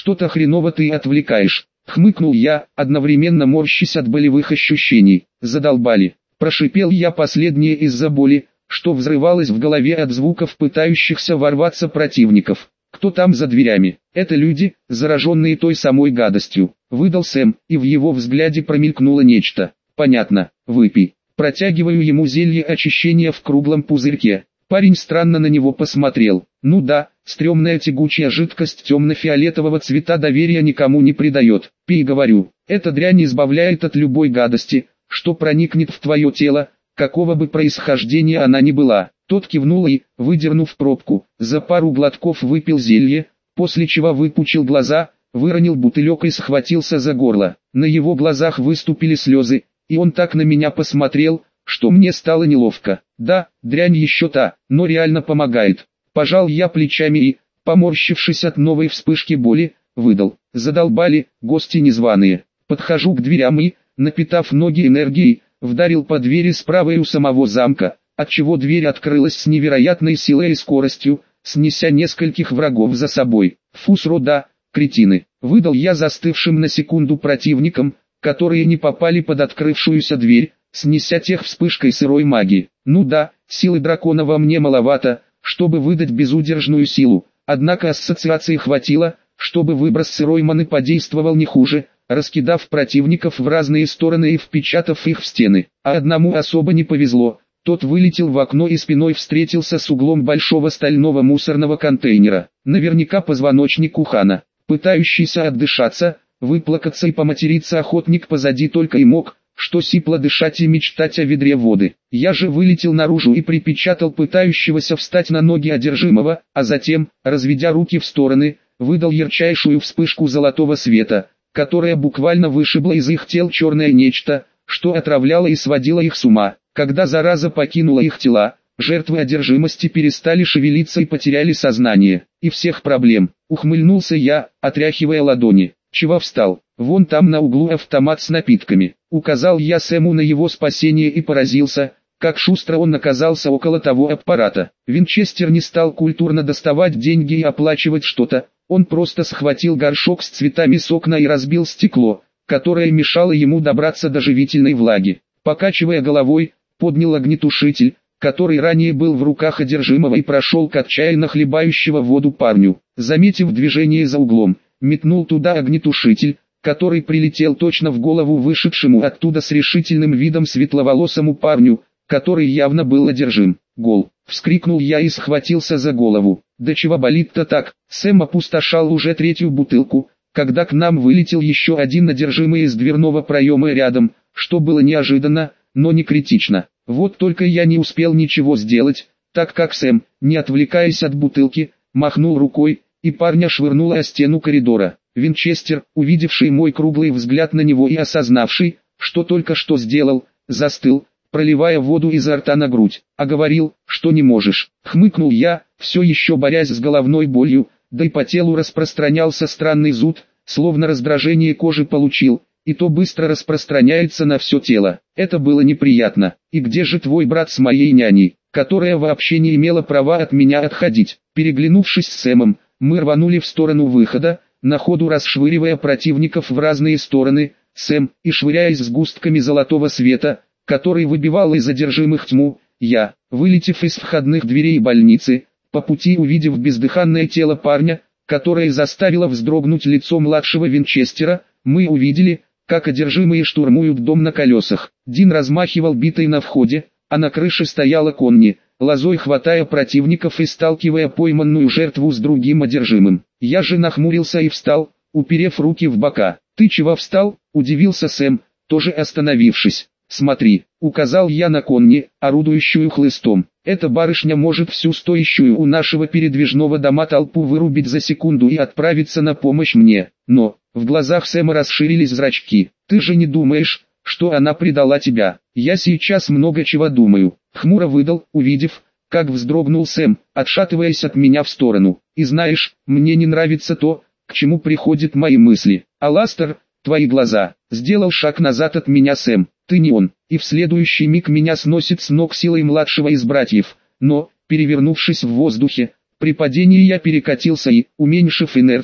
Что-то хреново ты отвлекаешь. Хмыкнул я, одновременно морщась от болевых ощущений. Задолбали. Прошипел я последнее из-за боли, что взрывалось в голове от звуков пытающихся ворваться противников. Кто там за дверями? Это люди, зараженные той самой гадостью. Выдал Сэм, и в его взгляде промелькнуло нечто. Понятно, выпей. Протягиваю ему зелье очищения в круглом пузырьке. Парень странно на него посмотрел. Ну да, стрёмная тягучая жидкость темно-фиолетового цвета доверия никому не придает. Пей, говорю. Эта дрянь избавляет от любой гадости, что проникнет в твое тело, какого бы происхождения она ни была. Тот кивнул и, выдернув пробку, за пару глотков выпил зелье, после чего выпучил глаза, выронил бутылек и схватился за горло. На его глазах выступили слезы, и он так на меня посмотрел, что мне стало неловко. Да, дрянь еще та, но реально помогает. Пожал я плечами и, поморщившись от новой вспышки боли, выдал. Задолбали, гости незваные. Подхожу к дверям и, напитав ноги энергией, вдарил по двери справа и у самого замка, отчего дверь открылась с невероятной силой и скоростью, снеся нескольких врагов за собой. Фу, срода, кретины. Выдал я застывшим на секунду противникам, которые не попали под открывшуюся дверь, снеся тех вспышкой сырой магии. Ну да, силы дракона во мне маловато, чтобы выдать безудержную силу, однако ассоциации хватило, чтобы выброс сырой маны подействовал не хуже, раскидав противников в разные стороны и впечатав их в стены. А одному особо не повезло, тот вылетел в окно и спиной встретился с углом большого стального мусорного контейнера. Наверняка позвоночник Ухана. Пытающийся отдышаться, выплакаться и поматериться охотник позади только и мог, что сипло дышать и мечтать о ведре воды. Я же вылетел наружу и припечатал пытающегося встать на ноги одержимого, а затем, разведя руки в стороны, выдал ярчайшую вспышку золотого света, которая буквально вышибла из их тел черное нечто, что отравляло и сводило их с ума. Когда зараза покинула их тела, жертвы одержимости перестали шевелиться и потеряли сознание. И всех проблем. Ухмыльнулся я, отряхивая ладони. Чего встал? Вон там на углу автомат с напитками. Указал я Сэму на его спасение и поразился, как шустро он оказался около того аппарата. Винчестер не стал культурно доставать деньги и оплачивать что-то. Он просто схватил горшок с цветами с окна и разбил стекло, которое мешало ему добраться до живительной влаги. Покачивая головой, поднял огнетушитель, который ранее был в руках одержимого, и прошел к отчаянно хлебающего воду парню. Заметив движение за углом, метнул туда огнетушитель, который прилетел точно в голову вышедшему оттуда с решительным видом светловолосому парню, который явно был одержим. «Гол!» — вскрикнул я и схватился за голову. «Да чего болит-то так?» Сэм опустошал уже третью бутылку, когда к нам вылетел еще один одержимый из дверного проема рядом, что было неожиданно, но не критично. Вот только я не успел ничего сделать, так как Сэм, не отвлекаясь от бутылки, махнул рукой, и парня швырнуло о стену коридора. Винчестер, увидевший мой круглый взгляд на него и осознавший, что только что сделал, застыл, проливая воду изо рта на грудь. «А говорил, что не можешь», — хмыкнул я, все еще борясь с головной болью, да и по телу распространялся странный зуд, словно раздражение кожи получил, и то быстро распространяется на все тело. Это было неприятно. «И где же твой брат с моей няней, которая вообще не имела права от меня отходить?» Переглянувшись с Сэмом, мы рванули в сторону выхода, на ходу расшвыривая противников в разные стороны. Сэм, и швыряясь сгустками золотого света, который выбивал из одержимых тьму, я, вылетев из входных дверей больницы, по пути увидев бездыханное тело парня, которое заставило вздрогнуть лицо младшего Винчестера, мы увидели, как одержимые штурмуют дом на колесах. Дин размахивал битой на входе, а на крыше стояла Конни, лозой хватая противников и сталкивая пойманную жертву с другим одержимым. Я же нахмурился и встал, уперев руки в бока. «Ты чего встал?» – удивился Сэм, тоже остановившись. «Смотри», – указал я на Конни, орудующую хлыстом. «Эта барышня может всю стоящую у нашего передвижного дома толпу вырубить за секунду и отправиться на помощь мне». Но, в глазах Сэма расширились зрачки. «Ты же не думаешь, что она предала тебя?» «Я сейчас много чего думаю», — хмуро выдал, увидев, как вздрогнул Сэм, отшатываясь от меня в сторону. «И знаешь, мне не нравится то, к чему приходят мои мысли. Аластер, твои глаза». Сделал шаг назад от меня Сэм. «Ты не он». И в следующий миг меня сносит с ног силой младшего из братьев. Но, перевернувшись в воздухе, при падении я перекатился и, уменьшив инерцию,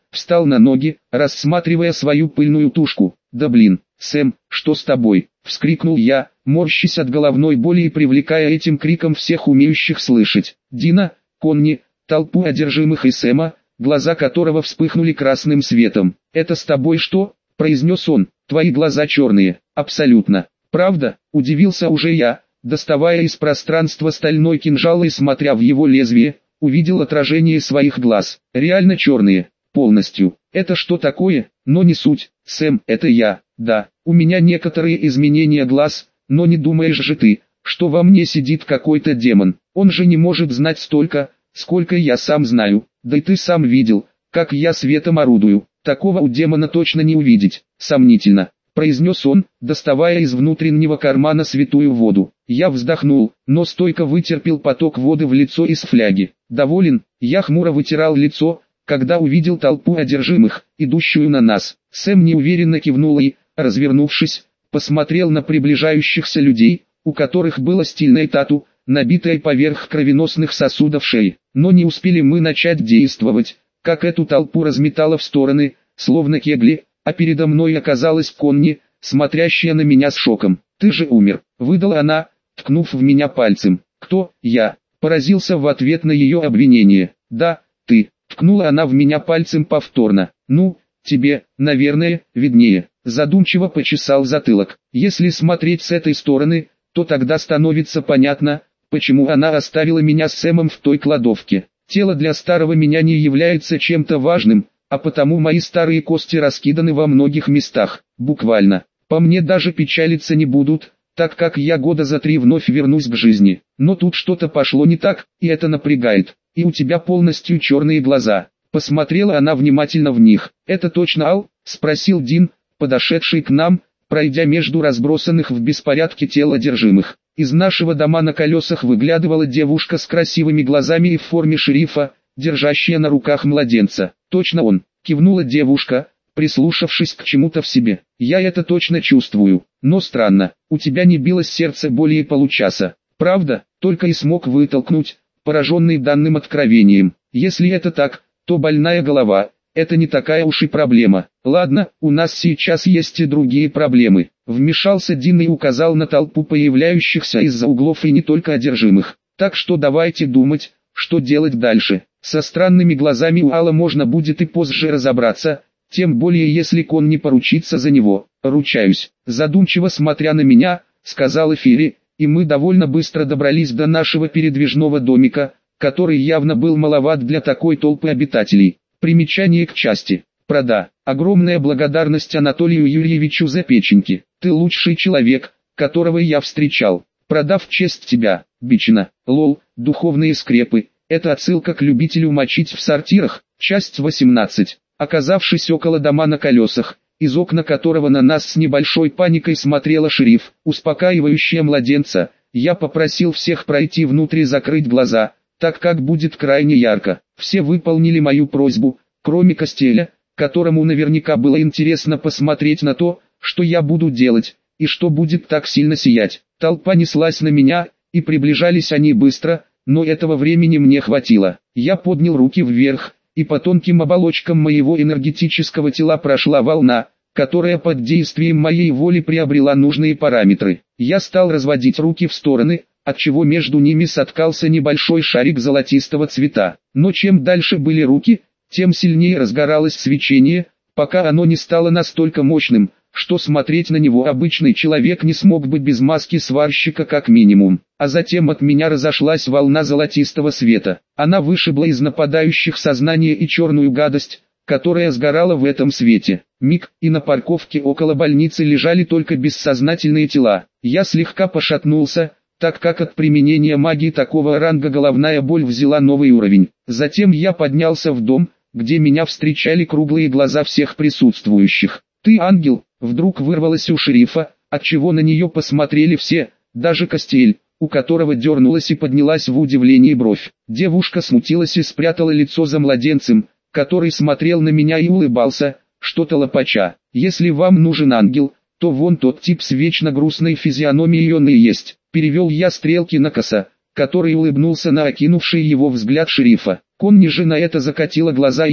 встал на ноги, рассматривая свою пыльную тушку. «Да блин, Сэм, что с тобой?» — вскрикнул я, морщась от головной боли и привлекая этим криком всех умеющих слышать. Дина, Конни, толпу одержимых и Сэма, глаза которого вспыхнули красным светом. «Это с тобой что?» — произнес он. «Твои глаза черные». «Абсолютно». «Правда?» — удивился уже я, доставая из пространства стальной кинжал и смотря в его лезвие, увидел отражение своих глаз. Реально черные. Полностью. Это что такое? Но не суть. Сэм, это я. Да, у меня некоторые изменения глаз, но не думаешь же ты, что во мне сидит какой-то демон. Он же не может знать столько, сколько я сам знаю. Да и ты сам видел, как я светом орудую. Такого у демона точно не увидеть. Сомнительно, произнес он, доставая из внутреннего кармана святую воду. Я вздохнул, но стойко вытерпел поток воды в лицо из фляги. Доволен, я хмуро вытирал лицо, когда увидел толпу одержимых, идущую на нас. Сэм неуверенно кивнул и, развернувшись, посмотрел на приближающихся людей, у которых было стильное тату, набитое поверх кровеносных сосудов шеи. Но не успели мы начать действовать, как эту толпу разметало в стороны, словно кегли, а передо мной оказалась Конни, смотрящая на меня с шоком. «Ты же умер», — выдала она, ткнув в меня пальцем. «Кто?» «Я», — поразился в ответ на ее обвинение. «Да, ты», — ткнула она в меня пальцем повторно. «Ну, тебе, наверное, виднее», — задумчиво почесал затылок. «Если смотреть с этой стороны, то тогда становится понятно, почему она оставила меня с Сэмом в той кладовке. Тело для старого меня не является чем-то важным, а потому мои старые кости раскиданы во многих местах, буквально. По мне даже печалиться не будут, так как я года за 3 вновь вернусь к жизни. Но тут что-то пошло не так, и это напрягает. И у тебя полностью черные глаза». Посмотрела она внимательно в них. «Это точно Ал?» — спросил Дин, подошедший к нам, пройдя между разбросанных в беспорядке тел одержимых. Из нашего дома на колесах выглядывала девушка с красивыми глазами и в форме шерифа, держащая на руках младенца. «Точно он», — кивнула девушка, прислушавшись к чему-то в себе. «Я это точно чувствую. Но странно, у тебя не билось сердце более получаса». «Правда?» — только и смог вытолкнуть, пораженный данным откровением. «Если это так, то больная голова — это не такая уж и проблема. Ладно, у нас сейчас есть и другие проблемы». Вмешался Дин и указал на толпу появляющихся из-за углов и не только одержимых. «Так что давайте думать, что делать дальше. Со странными глазами у Алла можно будет и позже разобраться, тем более если Кон не поручится за него. Ручаюсь». Задумчиво смотря на меня, сказал Эфири, и мы довольно быстро добрались до нашего передвижного домика, который явно был маловат для такой толпы обитателей. Примечание к части. Прода. Огромная благодарность Анатолию Юрьевичу за печеньки. Ты лучший человек, которого я встречал. Прода в честь тебя, Бичина. Лол, духовные скрепы. Это отсылка к любителю мочить в сортирах. Часть 18. Оказавшись около дома на колесах, из окна которого на нас с небольшой паникой смотрела шериф, успокаивающая младенца, я попросил всех пройти внутрь и закрыть глаза, так как будет крайне ярко. Все выполнили мою просьбу, кроме Костеля, которому наверняка было интересно посмотреть на то, что я буду делать, и что будет так сильно сиять. Толпа неслась на меня, и приближались они быстро, но этого времени мне хватило. Я поднял руки вверх, и по тонким оболочкам моего энергетического тела прошла волна, которая под действием моей воли приобрела нужные параметры. Я стал разводить руки в стороны, отчего между ними соткался небольшой шарик золотистого цвета. Но чем дальше были руки, тем сильнее разгоралось свечение, пока оно не стало настолько мощным, что смотреть на него обычный человек не смог бы без маски сварщика как минимум. А затем от меня разошлась волна золотистого света. Она вышибла из нападающих сознание и черную гадость, которая сгорала в этом свете. Миг, и на парковке около больницы лежали только бессознательные тела. Я слегка пошатнулся, так как от применения магии такого ранга головная боль взяла новый уровень. Затем я поднялся в дом, где меня встречали круглые глаза всех присутствующих. «Ты ангел!» — вдруг вырвалось у шерифа, отчего на нее посмотрели все, даже Костель, у которого дернулась и поднялась в удивлении бровь. Девушка смутилась и спрятала лицо за младенцем, который смотрел на меня и улыбался, что-то лопача. «Если вам нужен ангел, то вон тот тип с вечно грустной физиономией он и есть». Перевел я стрелки на Коса, который улыбнулся на окинувший его взгляд шерифа. Конни же на это закатила глаза и,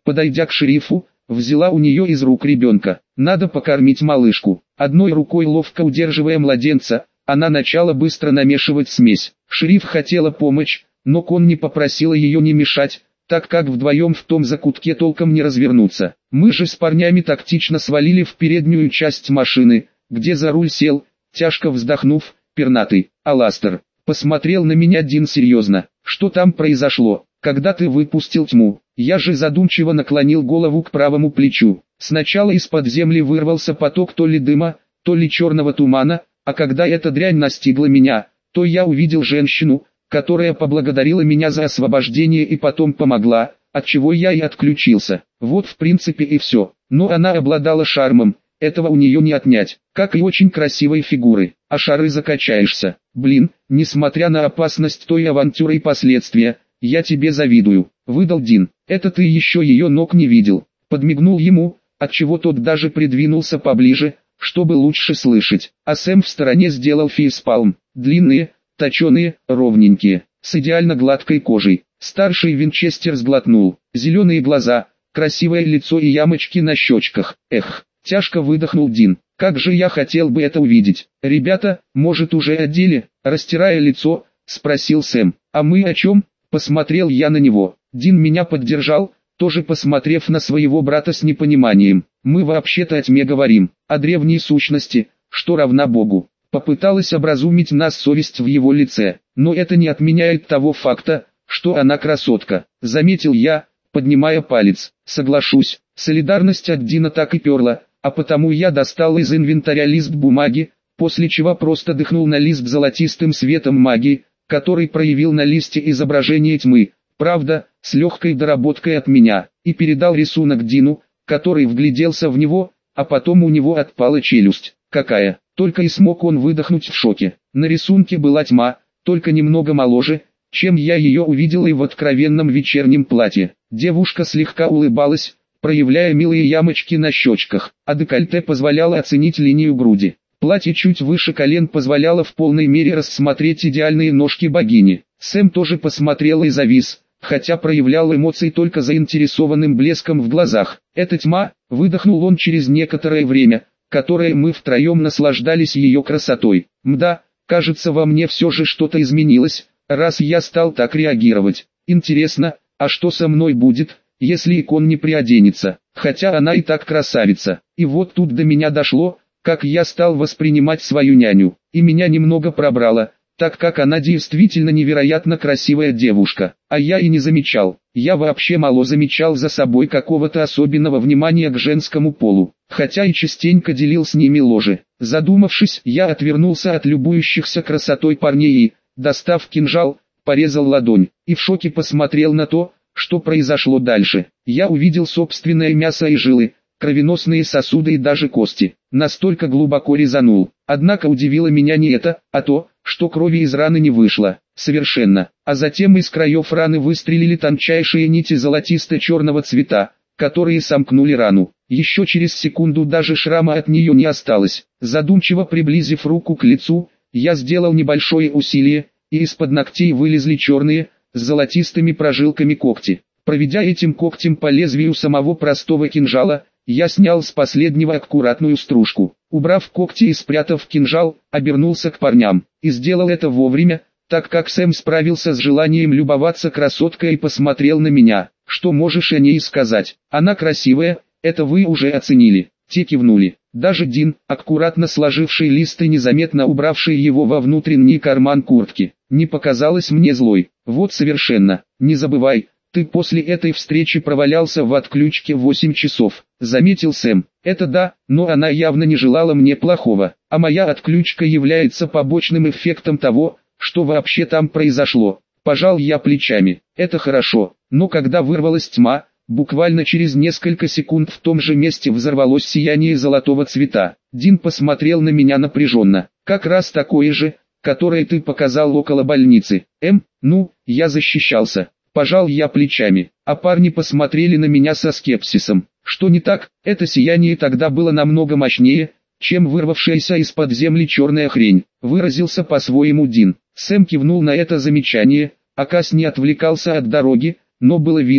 Подойдя к шерифу, взяла у нее из рук ребенка. Надо покормить малышку. Одной рукой ловко удерживая младенца, она начала быстро намешивать смесь. Шериф хотела помочь, но Конни попросила ее не мешать, так как вдвоем в том закутке толком не развернуться. Мы же с парнями тактично свалили в переднюю часть машины, где за руль сел, тяжко вздохнув, пернатый Аластер. Посмотрел на меня Дин серьезно. Что там произошло, когда ты выпустил тьму? Я же задумчиво наклонил голову к правому плечу. Сначала из-под земли вырвался поток то ли дыма, то ли черного тумана, а когда эта дрянь настигла меня, то я увидел женщину, которая поблагодарила меня за освобождение и потом помогла, от чего я и отключился. Вот в принципе и все. Но она обладала шармом, этого у нее не отнять, как и очень красивой фигуры. А шары закачаешься. Блин, несмотря на опасность той авантюры и последствия, я тебе завидую, выдал Дин. Это ты еще ее ног не видел. Подмигнул ему, отчего тот даже придвинулся поближе, чтобы лучше слышать. А Сэм в стороне сделал фейспалм. Длинные, точеные, ровненькие, с идеально гладкой кожей. Старший Винчестер сглотнул. Зеленые глаза, красивое лицо и ямочки на щечках. Эх, тяжко выдохнул Дин. Как же я хотел бы это увидеть. Ребята, может уже одели? Растирая лицо, спросил Сэм. А мы о чем? Посмотрел я на него. Дин меня поддержал, тоже посмотрев на своего брата с непониманием. Мы вообще-то о тьме говорим, о древней сущности, что равна Богу. Попыталась образумить нас совесть в его лице, но это не отменяет того факта, что она красотка, заметил я, поднимая палец. Соглашусь, солидарность от Дина так и перла, а потому я достал из инвентаря лист бумаги, после чего просто дыхнул на лист золотистым светом магии, который проявил на листе изображение тьмы, правда, с легкой доработкой от меня, и передал рисунок Дину, который вгляделся в него, а потом у него отпала челюсть. Какая? Только и смог он выдохнуть в шоке. На рисунке была тьма, только немного моложе, чем я ее увидел и в откровенном вечернем платье. Девушка слегка улыбалась, проявляя милые ямочки на щечках, а декольте позволяло оценить линию груди. Платье чуть выше колен позволяло в полной мере рассмотреть идеальные ножки богини. Сэм тоже посмотрел и завис, хотя проявлял эмоции только заинтересованным блеском в глазах. «Это тьма», — выдохнул он через некоторое время, которое мы втроем наслаждались ее красотой. «Мда, кажется, во мне все же что-то изменилось, раз я стал так реагировать. Интересно, а что со мной будет, если икон не приоденется, хотя она и так красавица?» И вот тут до меня дошло, как я стал воспринимать свою няню, и меня немного пробрало, так как она действительно невероятно красивая девушка, а я и не замечал. Я вообще мало замечал за собой какого-то особенного внимания к женскому полу, хотя и частенько делил с ними ложе. Задумавшись, я отвернулся от любующихся красотой парней и, достав кинжал, порезал ладонь, и в шоке посмотрел на то, что произошло дальше. Я увидел собственное мясо и жилы, кровеносные сосуды и даже кости. Настолько глубоко резанул. Однако удивило меня не это, а то, что крови из раны не вышло. Совершенно. А затем из краев раны выстрелили тончайшие нити золотисто-черного цвета, которые сомкнули рану. Еще через секунду даже шрама от нее не осталось. Задумчиво приблизив руку к лицу, я сделал небольшое усилие, и из-под ногтей вылезли черные, с золотистыми прожилками когти. Проведя этим когтем по лезвию самого простого кинжала, я снял с последнего аккуратную стружку. Убрав когти и спрятав кинжал, обернулся к парням. И сделал это вовремя, так как Сэм справился с желанием любоваться красоткой и посмотрел на меня. «Что можешь о ней сказать? Она красивая, это вы уже оценили». Те кивнули. Даже Дин, аккуратно сложивший лист и незаметно убравший его во внутренний карман куртки, не показалась мне злой. «Вот совершенно, не забывай, ты после этой встречи провалялся в отключке 8 часов», — заметил Сэм. «Это да, но она явно не желала мне плохого, а моя отключка является побочным эффектом того, что вообще там произошло». Пожал я плечами. «Это хорошо, но когда вырвалась тьма, буквально через несколько секунд в том же месте взорвалось сияние золотого цвета». Дин посмотрел на меня напряженно. «Как раз такое же, которое ты показал около больницы». Ну, я защищался». Пожал я плечами, а парни посмотрели на меня со скепсисом. Что не так? Это сияние тогда было намного мощнее, чем вырвавшаяся из-под земли черная хрень, выразился по-своему Дин. Сэм кивнул на это замечание, а Кас не отвлекался от дороги, но было видно,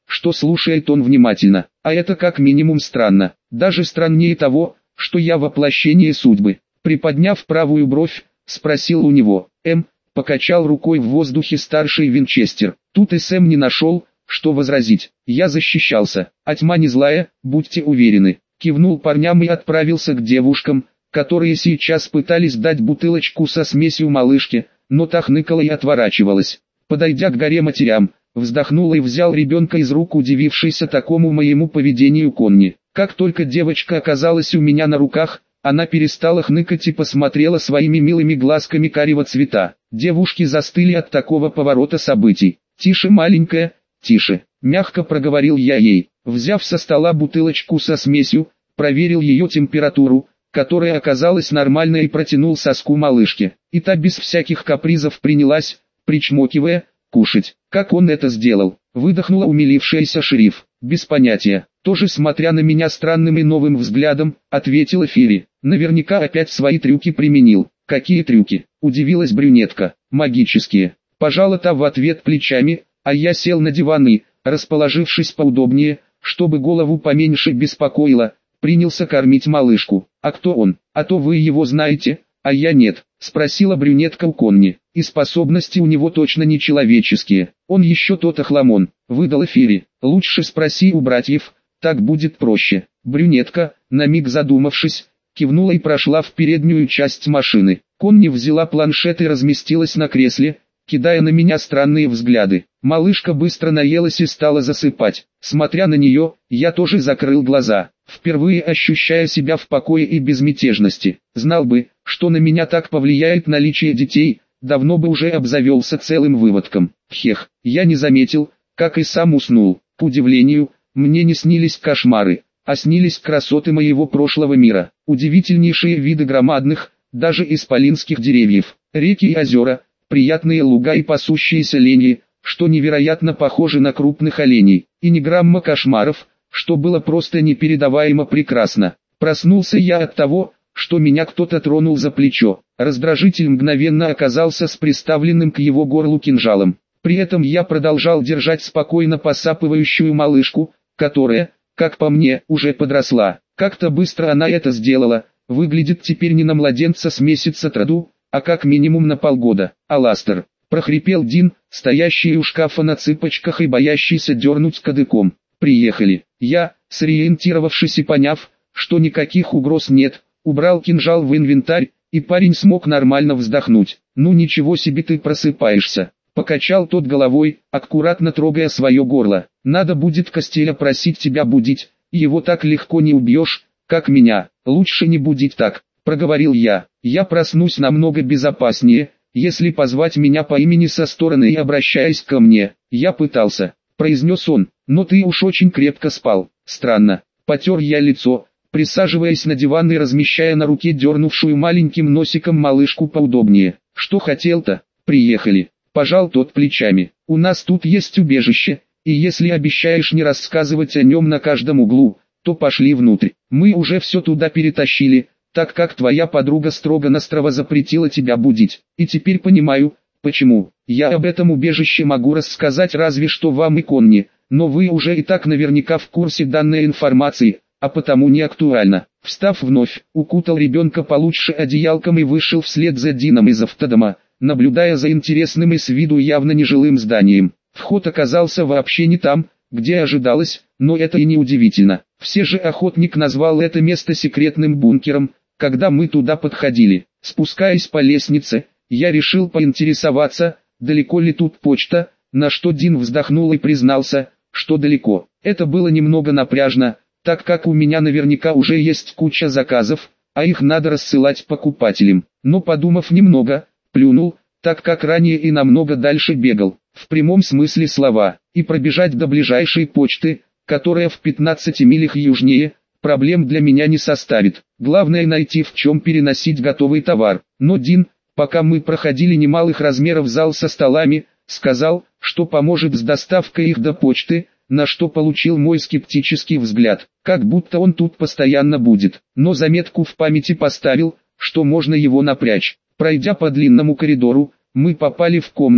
что слушает он внимательно, а это как минимум странно, даже страннее того, что я воплощение судьбы. Приподняв правую бровь, спросил у него, покачал рукой в воздухе старший Винчестер. Тут и Сэм не нашел, что возразить. Я защищался, а тьма не злая, будьте уверены. Кивнул парням и отправился к девушкам, которые сейчас пытались дать бутылочку со смесью малышке, но та хныкала и отворачивалась. Подойдя к горе матерям, вздохнул и взял ребенка из рук удивившейся такому моему поведению Конни. Как только девочка оказалась у меня на руках, она перестала хныкать и посмотрела своими милыми глазками карего цвета. Девушки застыли от такого поворота событий. «Тише, маленькая, тише», — мягко проговорил я ей. Взяв со стола бутылочку со смесью, проверил ее температуру, которая оказалась нормальной, и протянул соску малышке. И та без всяких капризов принялась, причмокивая, кушать. «Как он это сделал?» — выдохнула умилившаяся шериф. «Без понятия». Тоже смотря на меня странным и новым взглядом, ответила Фири. «Наверняка опять свои трюки применил». «Какие трюки?» — удивилась брюнетка. «Магические». Пожала та в ответ плечами, а я сел на диван и, расположившись поудобнее, чтобы голову поменьше беспокоило, принялся кормить малышку. «А кто он? А то вы его знаете, а я нет», — спросила брюнетка у Конни. «И способности у него точно не человеческие. Он еще тот охламон», — выдала Фири. «Лучше спроси у братьев, так будет проще». Брюнетка, на миг задумавшись, кивнула и прошла в переднюю часть машины. Конни взяла планшет и разместилась на кресле, кидая на меня странные взгляды. Малышка быстро наелась и стала засыпать. Смотря на нее, я тоже закрыл глаза, впервые ощущая себя в покое и безмятежности. Знал бы, что на меня так повлияет наличие детей, давно бы уже обзавелся целым выводком. Хех, я не заметил, как и сам уснул. К удивлению, мне не снились кошмары, а снились красоты моего прошлого мира. Удивительнейшие виды громадных, даже исполинских деревьев, реки и озера, приятные луга и пасущиеся леньи, что невероятно похожи на крупных оленей, и ни грамма кошмаров, что было просто непередаваемо прекрасно. Проснулся я от того, что меня кто-то тронул за плечо. Раздражитель мгновенно оказался с приставленным к его горлу кинжалом. При этом я продолжал держать спокойно посапывающую малышку, которая, как по мне, уже подросла. Как-то быстро она это сделала, выглядит теперь не на младенца с месяца от роду, а как минимум на полгода. «Аластер», — прохрипел Дин, стоящий у шкафа на цыпочках и боящийся дернуть кадыком. «Приехали». Я, сориентировавшись и поняв, что никаких угроз нет, убрал кинжал в инвентарь, и парень смог нормально вздохнуть. «Ну ничего себе, ты просыпаешься», — покачал тот головой, аккуратно трогая свое горло. «Надо будет Костеля просить тебя будить, его так легко не убьешь, как меня. Лучше не будить так», — проговорил я. «Я проснусь намного безопаснее, если позвать меня по имени со стороны и обращаясь ко мне». «Я пытался», — произнес он, — «но ты уж очень крепко спал». «Странно». Потер я лицо, присаживаясь на диван и размещая на руке дернувшую маленьким носиком малышку поудобнее. «Что хотел-то?» «Приехали». Пожал тот плечами. «У нас тут есть убежище, и если обещаешь не рассказывать о нем на каждом углу, то пошли внутрь. Мы уже все туда перетащили, так как твоя подруга строго-настрого запретила тебя будить. И теперь понимаю, почему. Я об этом убежище могу рассказать разве что вам и Конни, но вы уже и так наверняка в курсе данной информации, а потому не актуально». Встав вновь, укутал ребенка получше одеялком и вышел вслед за Дином из автодома, наблюдая за интересным и с виду явно нежилым зданием. Вход оказался вообще не там, где ожидалось, но это и не удивительно. Все же охотник назвал это место секретным бункером, когда мы туда подходили. Спускаясь по лестнице, я решил поинтересоваться, далеко ли тут почта, на что Дин вздохнул и признался, что далеко. Это было немного напряжно, так как у меня наверняка уже есть куча заказов, а их надо рассылать покупателям. Но подумав немного, плюнул, так как ранее и намного дальше бегал, в прямом смысле слова, и пробежать до ближайшей почты, которая в 15 милях южнее, проблем для меня не составит. Главное найти в чем переносить готовый товар. Но Дин, пока мы проходили немалых размеров зал со столами, сказал, что поможет с доставкой их до почты, на что получил мой скептический взгляд, как будто он тут постоянно будет. Но заметку в памяти поставил, что можно его напрячь. Пройдя по длинному коридору, мы попали в комнату,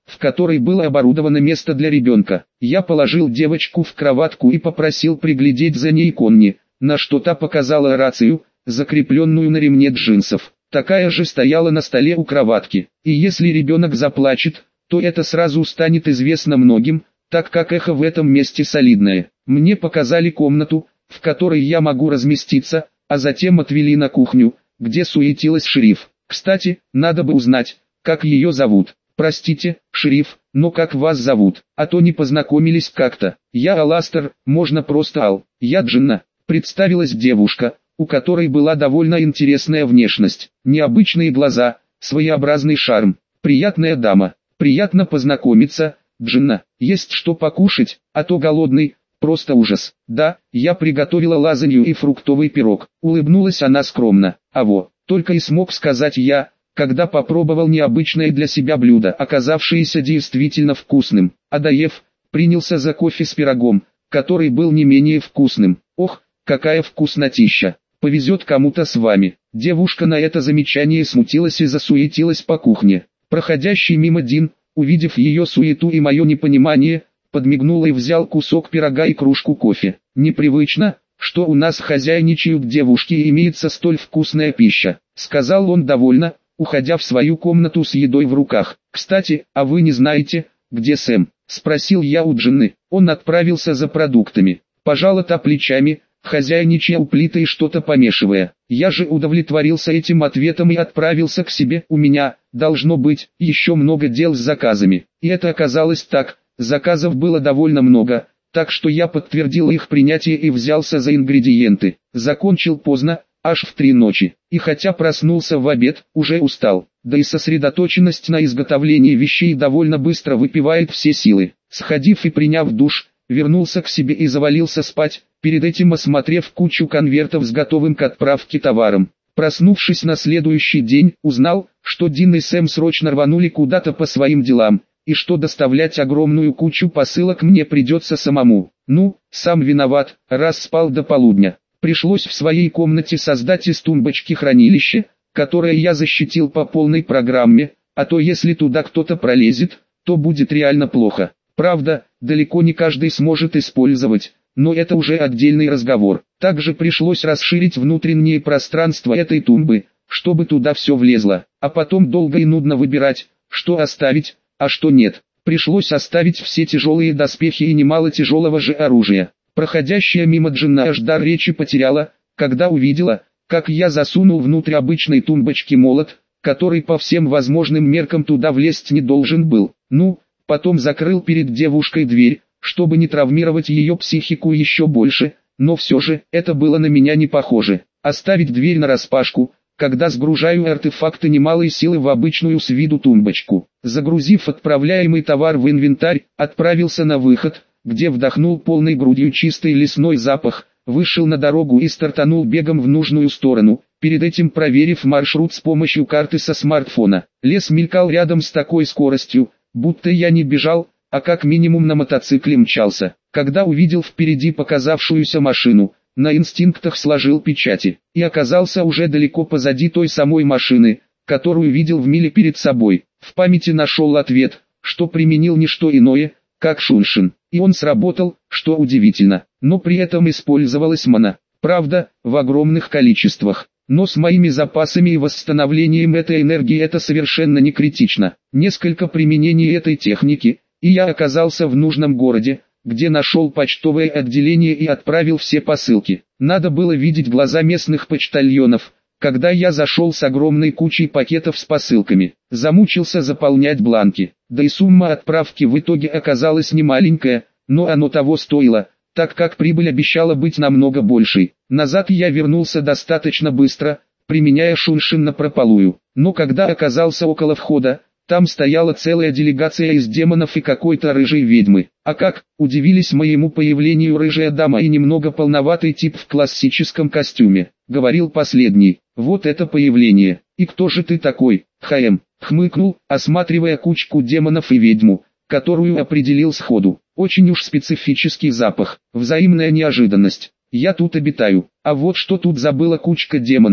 в которой было оборудовано место для ребенка. Я положил девочку в кроватку и попросил приглядеть за ней Конни, на что та показала рацию, закрепленную на ремне джинсов. Такая же стояла на столе у кроватки. И если ребенок заплачет, то это сразу станет известно многим, так как эхо в этом месте солидное. Мне показали комнату, в которой я могу разместиться, а затем отвели на кухню, где суетилась шериф. Кстати, надо бы узнать, как ее зовут. Простите, шериф, но как вас зовут, а то не познакомились как-то. Я Аластер, можно просто Ал. Я Джинна, представилась девушка, у которой была довольно интересная внешность, необычные глаза, своеобразный шарм. Приятная дама, приятно познакомиться, Джинна. Есть что покушать, а то голодный, просто ужас. Да, я приготовила лазанью и фруктовый пирог. Улыбнулась она скромно. Только и смог сказать я, когда попробовал необычное для себя блюдо, оказавшееся действительно вкусным. А доев, принялся за кофе с пирогом, который был не менее вкусным. Ох, какая вкуснотища! Повезет кому-то с вами. Девушка на это замечание смутилась и засуетилась по кухне. Проходящий мимо Дин, увидев ее суету и мое непонимание, подмигнул и взял кусок пирога и кружку кофе. Непривычно, что у нас хозяйничают девушки и имеется столь вкусная пища, сказал он довольно, уходя в свою комнату с едой в руках. Кстати, а вы не знаете, где Сэм? Спросил я у Джинны. Он отправился за продуктами. Пожала та плечами, хозяйничая у плиты и что-то помешивая. Я же удовлетворился этим ответом и отправился к себе. У меня, должно быть, еще много дел с заказами. И это оказалось так, заказов было довольно много, так что я подтвердил их принятие и взялся за ингредиенты. Закончил поздно, аж в 3 ночи. И хотя проснулся в обед, уже устал. Да и сосредоточенность на изготовлении вещей довольно быстро выпивает все силы. Сходив и приняв душ, вернулся к себе и завалился спать, перед этим осмотрев кучу конвертов с готовым к отправке товаром. Проснувшись на следующий день, узнал, что Дин и Сэм срочно рванули куда-то по своим делам, и что доставлять огромную кучу посылок мне придется самому. Ну, сам виноват, раз спал до полудня. Пришлось в своей комнате создать из тумбочки хранилище, которое я защитил по полной программе, а то если туда кто-то пролезет, то будет реально плохо. Правда, далеко не каждый сможет использовать, но это уже отдельный разговор. Также пришлось расширить внутреннее пространство этой тумбы, чтобы туда все влезло, а потом долго и нудно выбирать, что оставить, а что нет. Пришлось оставить все тяжелые доспехи и немало тяжелого же оружия. Проходящая мимо Джинна аж дар речи потеряла, когда увидела, как я засунул внутрь обычной тумбочки молот, который по всем возможным меркам туда влезть не должен был. Потом закрыл перед девушкой дверь, чтобы не травмировать ее психику еще больше, но все же, это было на меня не похоже. Оставить дверь нараспашку, когда сгружаю артефакты немалой силы в обычную с виду тумбочку. Загрузив отправляемый товар в инвентарь, отправился на выход, где вдохнул полной грудью чистый лесной запах, вышел на дорогу и стартанул бегом в нужную сторону, перед этим проверив маршрут с помощью карты со смартфона. Лес мелькал рядом с такой скоростью, будто я не бежал, а как минимум на мотоцикле мчался. Когда увидел впереди показавшуюся машину, на инстинктах сложил печати, и оказался уже далеко позади той самой машины, которую видел в миле перед собой. В памяти нашел ответ, что применил не что иное, как Шуншин, и он сработал, что удивительно, но при этом использовалась мана. Правда, в огромных количествах. Но с моими запасами и восстановлением этой энергии это совершенно не критично. Несколько применений этой техники, и я оказался в нужном городе, где нашел почтовое отделение и отправил все посылки. Надо было видеть глаза местных почтальонов, когда я зашел с огромной кучей пакетов с посылками. Замучился заполнять бланки, да и сумма отправки в итоге оказалась немаленькая, но оно того стоило, так как прибыль обещала быть намного большей. Назад я вернулся достаточно быстро, применяя Шуншин напропалую, но когда оказался около входа, там стояла целая делегация из демонов и какой-то рыжей ведьмы. А как, удивились моему появлению рыжая дама и немного полноватый тип в классическом костюме, говорил последний. Вот это появление, и кто же ты такой, ХМ, хмыкнул, осматривая кучку демонов и ведьму, которую определил сходу. Очень уж специфический запах, взаимная неожиданность. Я тут обитаю, а вот что тут забыла кучка демонов,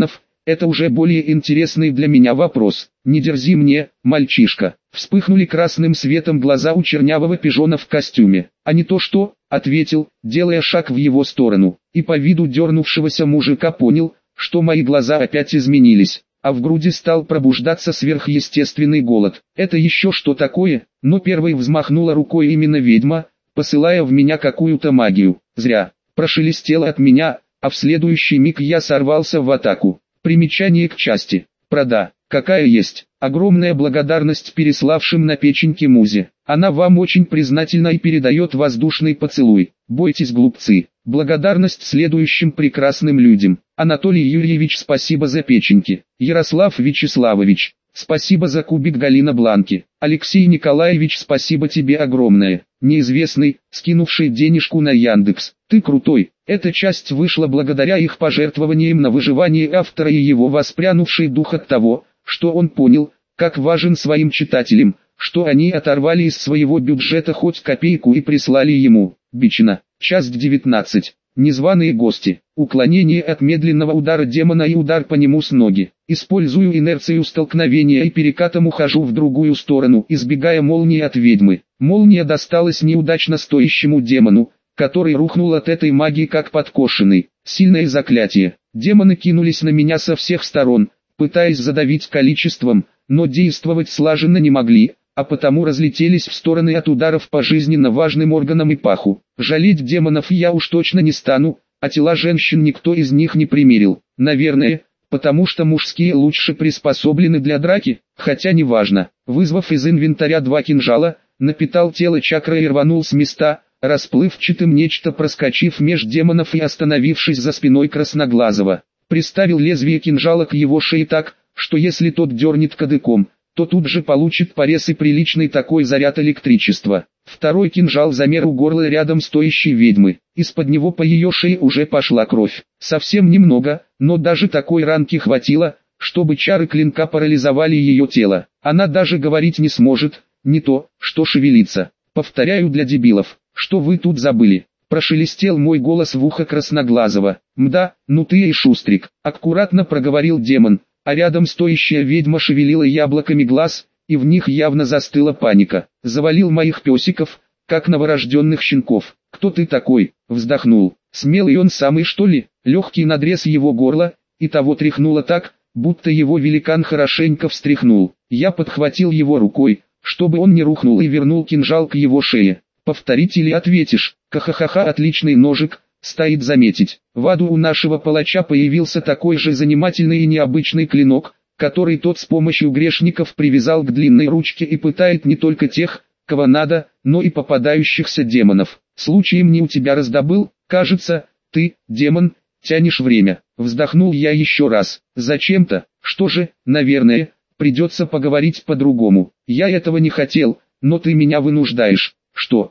Это уже более интересный для меня вопрос. Не дерзи мне, мальчишка. Вспыхнули красным светом глаза у чернявого пижона в костюме. А не то что, ответил, делая шаг в его сторону. И по виду дернувшегося мужика понял, что мои глаза опять изменились, а в груди стал пробуждаться сверхъестественный голод. Это еще что такое? Но первой взмахнула рукой именно ведьма, посылая в меня какую-то магию. Зря. Прошелестело от меня, а в следующий миг я сорвался в атаку. Примечание к части. Прода. Какая есть. Огромная благодарность переславшим на печеньки музе. Она вам очень признательна и передает воздушный поцелуй. Бойтесь, глупцы. Благодарность следующим прекрасным людям. Анатолий Юрьевич, спасибо за печеньки. Ярослав Вячеславович, спасибо за кубик Галина Бланки. Алексей Николаевич, спасибо тебе огромное. Неизвестный, скинувший денежку на Яндекс. Ты крутой. Эта часть вышла благодаря их пожертвованиям на выживание автора и его воспрянувший дух от того, что он понял, как важен своим читателям, что они оторвали из своего бюджета хоть копейку и прислали ему. Бичина. Часть 19. Незваные гости. Уклонение от медленного удара демона и удар по нему с ноги. Использую инерцию столкновения и перекатом ухожу в другую сторону, избегая молнии от ведьмы. Молния досталась неудачно стоящему демону, который рухнул от этой магии как подкошенный. Сильное заклятие. Демоны кинулись на меня со всех сторон, пытаясь задавить количеством, но действовать слаженно не могли, а потому разлетелись в стороны от ударов по жизненно важным органам и паху. Жалеть демонов я уж точно не стану, а тела женщин никто из них не примерил. Наверное, потому что мужские лучше приспособлены для драки, хотя не важно. Вызвав из инвентаря 2 кинжала, напитал тело чакрой и рванул с места, расплывчатым нечто проскочив меж демонов и остановившись за спиной Красноглазого. Приставил лезвие кинжала к его шее так, что если тот дернет кадыком, то тут же получит порез и приличный такой заряд электричества. Второй кинжал замер у горла рядом стоящей ведьмы. Из-под него по ее шее уже пошла кровь. Совсем немного, но даже такой ранки хватило, чтобы чары клинка парализовали ее тело. Она даже говорить не сможет, не то, что шевелиться. Повторяю для дебилов, что вы тут забыли. Прошелестел мой голос в ухо Красноглазого. «Мда, ну ты и шустрик», — аккуратно проговорил демон, а рядом стоящая ведьма шевелила яблоками глаз, и в них явно застыла паника. «Завалил моих песиков, как новорожденных щенков. Кто ты такой?» — вздохнул. «Смелый он самый, что ли?» Легкий надрез его горла, и того тряхнуло так, будто его великан хорошенько встряхнул. Я подхватил его рукой, чтобы он не рухнул, и вернул кинжал к его шее. «Повторить или ответишь?» «Ха-ха-ха, отличный ножик, стоит заметить. В аду у нашего палача появился такой же занимательный и необычный клинок, который тот с помощью грешников привязал к длинной ручке и пытает не только тех, кого надо, но и попадающихся демонов. Случаем не у тебя раздобыл? Кажется, ты, демон, тянешь время». Вздохнул я еще раз. «Зачем-то? Что же, наверное, придется поговорить по-другому. Я этого не хотел, но ты меня вынуждаешь». «Что?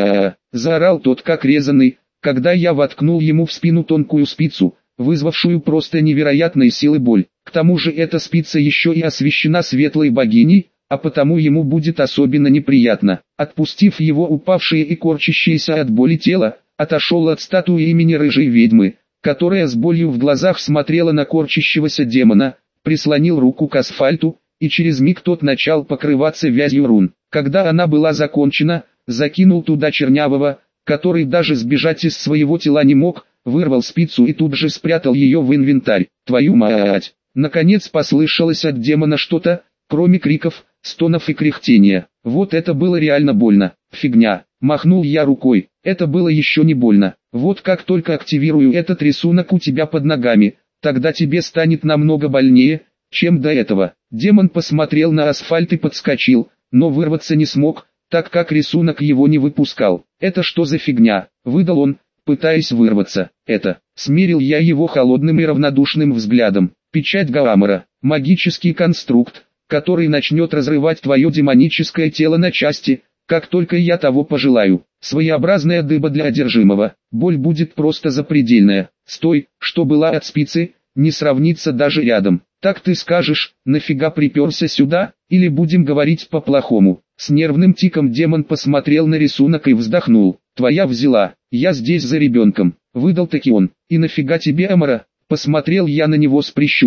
Заорал тот как резаный, когда я воткнул ему в спину тонкую спицу, вызвавшую просто невероятной силы боль. К тому же эта спица еще и освящена светлой богиней, а потому ему будет особенно неприятно. Отпустив его упавшее и корчащееся от боли тело, отошел от статуи имени рыжей ведьмы, которая с болью в глазах смотрела на корчащегося демона, прислонил руку к асфальту, и через миг тот начал покрываться вязью рун. Когда она была закончена, закинул туда чернявого, который даже сбежать из своего тела не мог, вырвал спицу и тут же спрятал ее в инвентарь. «Твою мать!» Наконец послышалось от демона что-то, кроме криков, стонов и кряхтения. Вот это было реально больно. «Фигня!» Махнул я рукой. «Это было еще не больно. Вот как только активирую этот рисунок у тебя под ногами, тогда тебе станет намного больнее, чем до этого». Демон посмотрел на асфальт и подскочил, но вырваться не смог, так как рисунок его не выпускал. «Это что за фигня?» — выдал он, пытаясь вырваться. «Это...» — смерил я его холодным и равнодушным взглядом. «Печать Гаамара, магический конструкт, который начнет разрывать твое демоническое тело на части, как только я того пожелаю. Своеобразная дыба для одержимого. Боль будет просто запредельная. Стой, что была от спицы, не сравнится даже рядом. Так ты скажешь, нафига приперся сюда, или будем говорить по-плохому?» С нервным тиком демон посмотрел на рисунок и вздохнул. «Твоя взяла, я здесь за ребенком», — выдал таки он. «И нафига тебе, Амара?» Посмотрел я на него с прищуром.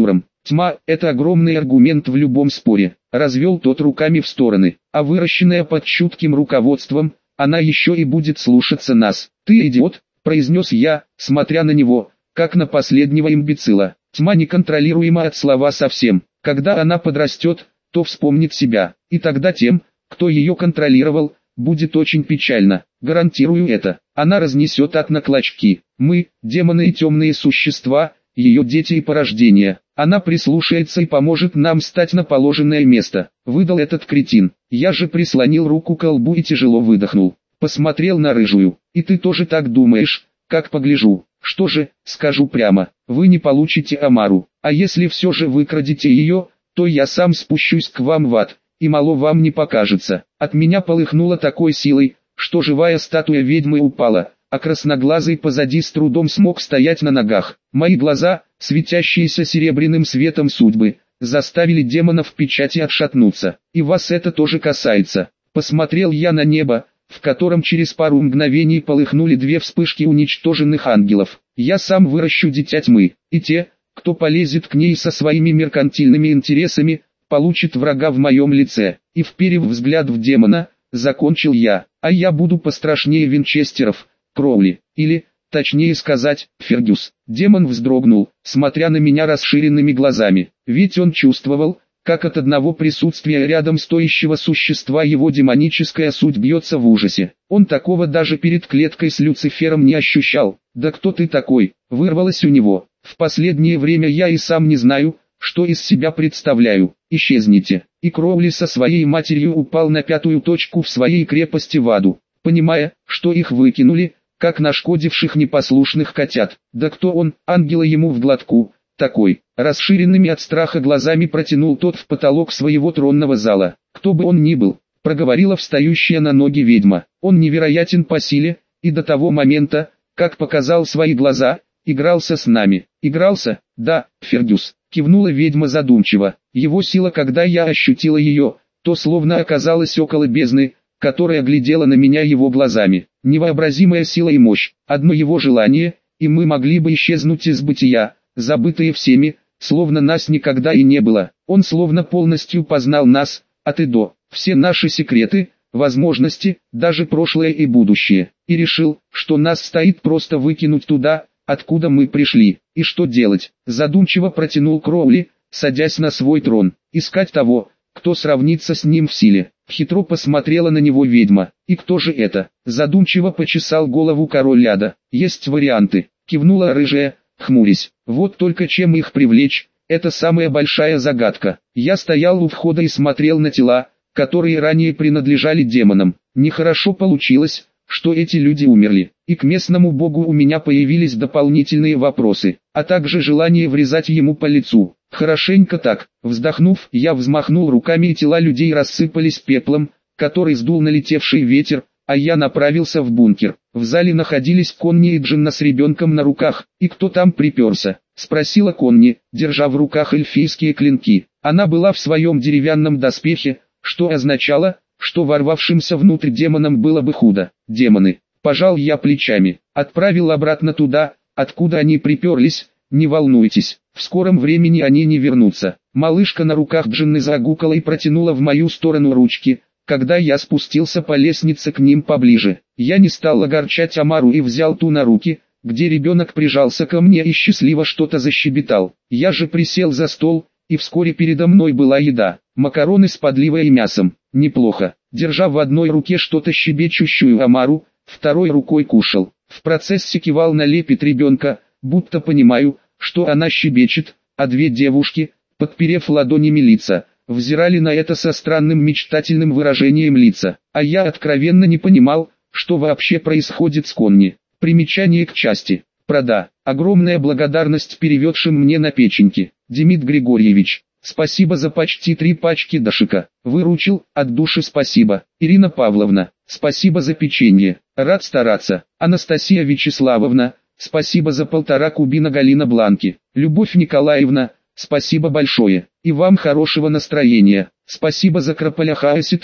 Тьма – это огромный аргумент в любом споре. Развел тот руками в стороны. А выращенная под чутким руководством, она еще и будет слушаться нас. Ты идиот, произнес я, смотря на него, как на последнего имбецила. Тьма неконтролируема от слова совсем. Когда она подрастет, то вспомнит себя. И тогда тем, кто ее контролировал, будет очень печально. Гарантирую это. Она разнесет ад на клочки. Мы, демоны и темные существа, ее дети и порождения. Она прислушается и поможет нам стать на положенное место. Выдал этот кретин. Я же прислонил руку к колбу и тяжело выдохнул. Посмотрел на рыжую. И ты тоже так думаешь, как погляжу. Что же, скажу прямо, вы не получите Амару. А если все же выкрадете ее, то я сам спущусь к вам в ад, и мало вам не покажется. От меня полыхнуло такой силой, что живая статуя ведьмы упала, а красноглазый позади с трудом смог стоять на ногах. Мои глаза, светящиеся серебряным светом судьбы, заставили демонов печати отшатнуться. И вас это тоже касается. Посмотрел я на небо, в котором через пару мгновений полыхнули две вспышки уничтоженных ангелов. Я сам выращу дитя тьмы, и те, кто полезет к ней со своими меркантильными интересами, получит врага в моем лице. И вперев взгляд в демона, закончил я, а я буду пострашнее Винчестеров, Кроули, или, точнее сказать, Фергюс. Демон вздрогнул, смотря на меня расширенными глазами, ведь он чувствовал, как от одного присутствия рядом стоящего существа его демоническая суть бьется в ужасе. Он такого даже перед клеткой с Люцифером не ощущал. «Да кто ты такой?» — вырвалось у него. «В последнее время я и сам не знаю, что из себя представляю. Исчезните». И Кроули со своей матерью упал на пятую точку в своей крепости в аду, понимая, что их выкинули, как нашкодивших непослушных котят. «Да кто он?» — ангела ему в глотку. Такой, расширенными от страха глазами протянул тот в потолок своего тронного зала. «Кто бы он ни был», — проговорила встающая на ноги ведьма, — «он невероятен по силе, и до того момента, как показал свои глаза, игрался с нами». «Игрался? Да, Фергюс», — кивнула ведьма задумчиво. «Его сила, когда я ощутила ее, то словно оказалась около бездны, которая глядела на меня его глазами. Невообразимая сила и мощь, одно его желание, и мы могли бы исчезнуть из бытия, забытые всеми, словно нас никогда и не было. Он словно полностью познал нас, от и до, все наши секреты, возможности, даже прошлое и будущее, и решил, что нас стоит просто выкинуть туда, откуда мы пришли. И что делать?» Задумчиво протянул Кроули, садясь на свой трон. «Искать того, кто сравнится с ним в силе». Хитро посмотрела на него ведьма. «И кто же это?» Задумчиво почесал голову король Ляда. «Есть варианты», кивнула рыжая, хмурясь. «Вот только чем их привлечь, это самая большая загадка». Я стоял у входа и смотрел на тела, которые ранее принадлежали демонам. Нехорошо получилось, что эти люди умерли, и к местному богу у меня появились дополнительные вопросы, а также желание врезать ему по лицу. Хорошенько так. Вздохнув, я взмахнул руками, и тела людей рассыпались пеплом, который сдул налетевший ветер, а я направился в бункер. В зале находились Конни и Джинна с ребенком на руках. «И кто там приперся?» — спросила Конни, держа в руках эльфийские клинки. Она была в своем деревянном доспехе, что означало, что ворвавшимся внутрь демонам было бы худо. «Демоны», — пожал я плечами, — «отправил обратно туда, откуда они приперлись. Не волнуйтесь, в скором времени они не вернутся». Малышка на руках Джинны загукала и протянула в мою сторону ручки, когда я спустился по лестнице к ним поближе. Я не стал огорчать Амару и взял ту на руки, где ребенок прижался ко мне и счастливо что-то защебетал. Я же присел за стол, и вскоре передо мной была еда. Макароны с подливой и мясом. Неплохо. Держа в одной руке что-то щебечущую Амару, второй рукой кушал. В процессе кивал на лепет ребенка, будто понимаю, что она щебечет, а две девушки, подперев ладонями лица, взирали на это со странным мечтательным выражением лица. А я откровенно не понимал, что вообще происходит с Конни. Примечание к части. Прода. Огромная благодарность переведшим мне на печеньки. Демид Григорьевич, спасибо за почти 3 пачки дошика. Выручил, от души спасибо. Ирина Павловна, спасибо за печенье. Рад стараться. Анастасия Вячеславовна, спасибо за 1,5 кубина Галина Бланки. Любовь Николаевна, спасибо большое. И вам хорошего настроения. Спасибо за Крополяхаосит